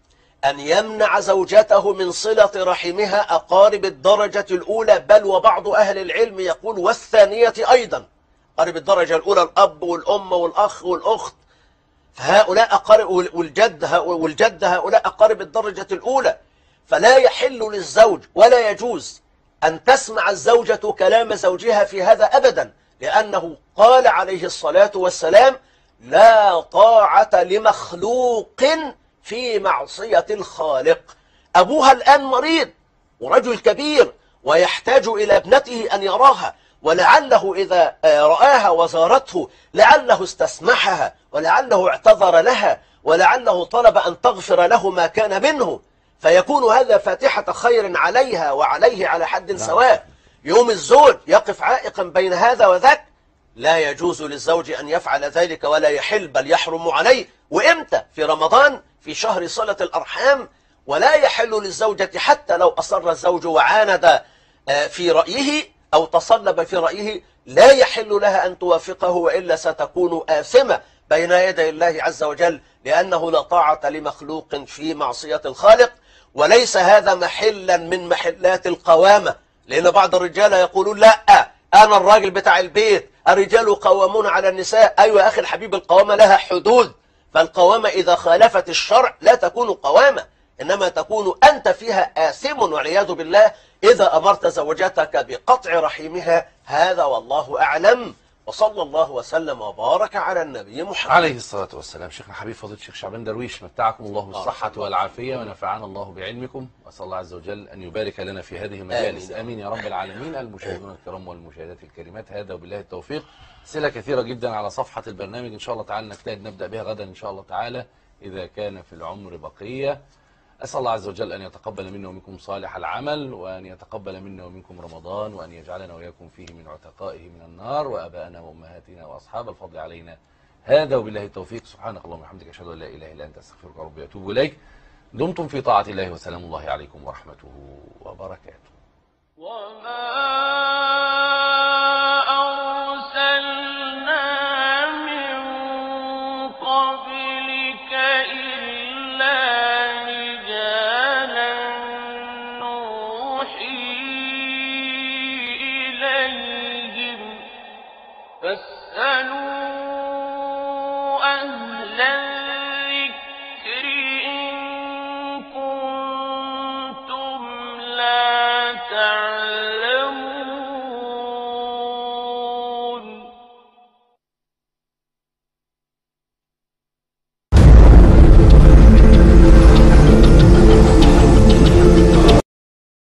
أن يمنع زوجته من صلة رحمها أقارب الدرجة الأولى، بل وبعض أهل العلم يقول والثانية أيضا. أقارب الدرجة الأولى الأب والأم والأخ والأخت، فهؤلاء أقارب، والجد هؤلاء أقارب الدرجة الأولى. فلا يحل للزوج ولا يجوز أن تسمع الزوجة كلام زوجها في هذا أبدا، لأنه قال عليه الصلاة والسلام لا طاعة لمخلوق في معصية الخالق. أبوها الآن مريض ورجل كبير ويحتاج إلى ابنته أن يراها، ولعله إذا رآها وزارته لعله استسمحها، ولعله اعتذر لها، ولعله طلب أن تغفر له ما كان منه، فيكون هذا فاتحة خير عليها وعليه على حد سواء. يوم الزوج يقف عائقا بين هذا وذاك، لا يجوز للزوج أن يفعل ذلك ولا يحل، بل يحرم عليه. وإمتى؟ في رمضان، في شهر صلة الأرحام. ولا يحل للزوجة حتى لو أصر الزوج وعاند في رأيه أو تصلب في رأيه، لا يحل لها أن توافقه، وإلا ستكون آثمة بين يدي الله عز وجل، لأنه لا طاعة لمخلوق في معصية الخالق. وليس هذا محلا من محلات القوامة، لأن بعض الرجال يقولون لا، أنا الراجل بتاع البيت، الرجال قوامون على النساء. أيوة يا أخي الحبيب، القوامة لها حدود، فالقوامة إذا خالفت الشرع لا تكون قوامة، إنما تكون أنت فيها آثم والعياذ بالله إذا أمرت زوجتك بقطع رحمها. هذا والله أعلم، وصلى الله وسلم وبارك على النبي محمد عليه الصلاة والسلام. شيخنا حبيب فضيلة الشيخ شعبان درويش، متعكم الله بالصحة والعافية ونفعنا الله بعلمكم، وأسأل الله عز وجل أن يبارك لنا في هذه المجالس. آمين يا رب العالمين. المشاهدون الكرام والمشاهدات الكريمات، هذا وبالله التوفيق. أسئلة كثيرة جدا على صفحة البرنامج، إن شاء الله تعالى نجتهد نبدأ بها غدا إن شاء الله تعالى إذا كان في العمر بقية. أسأل الله عز وجل أن يتقبل منا ومنكم صالح العمل، وأن يتقبل منا ومنكم رمضان، وأن يجعلنا وإياكم فيه من عتقائه من النار، وأبائنا وأمهاتنا وأصحاب الفضل علينا. هذا وبالله التوفيق. سبحانك اللهم وبحمدك، أشهد أن لا إله إلا أنت، أستغفرك وربي وأتوب إليك. دمتم في طاعة الله، وسلام الله عليكم ورحمته وبركاته. وما أرسلنا من قبلك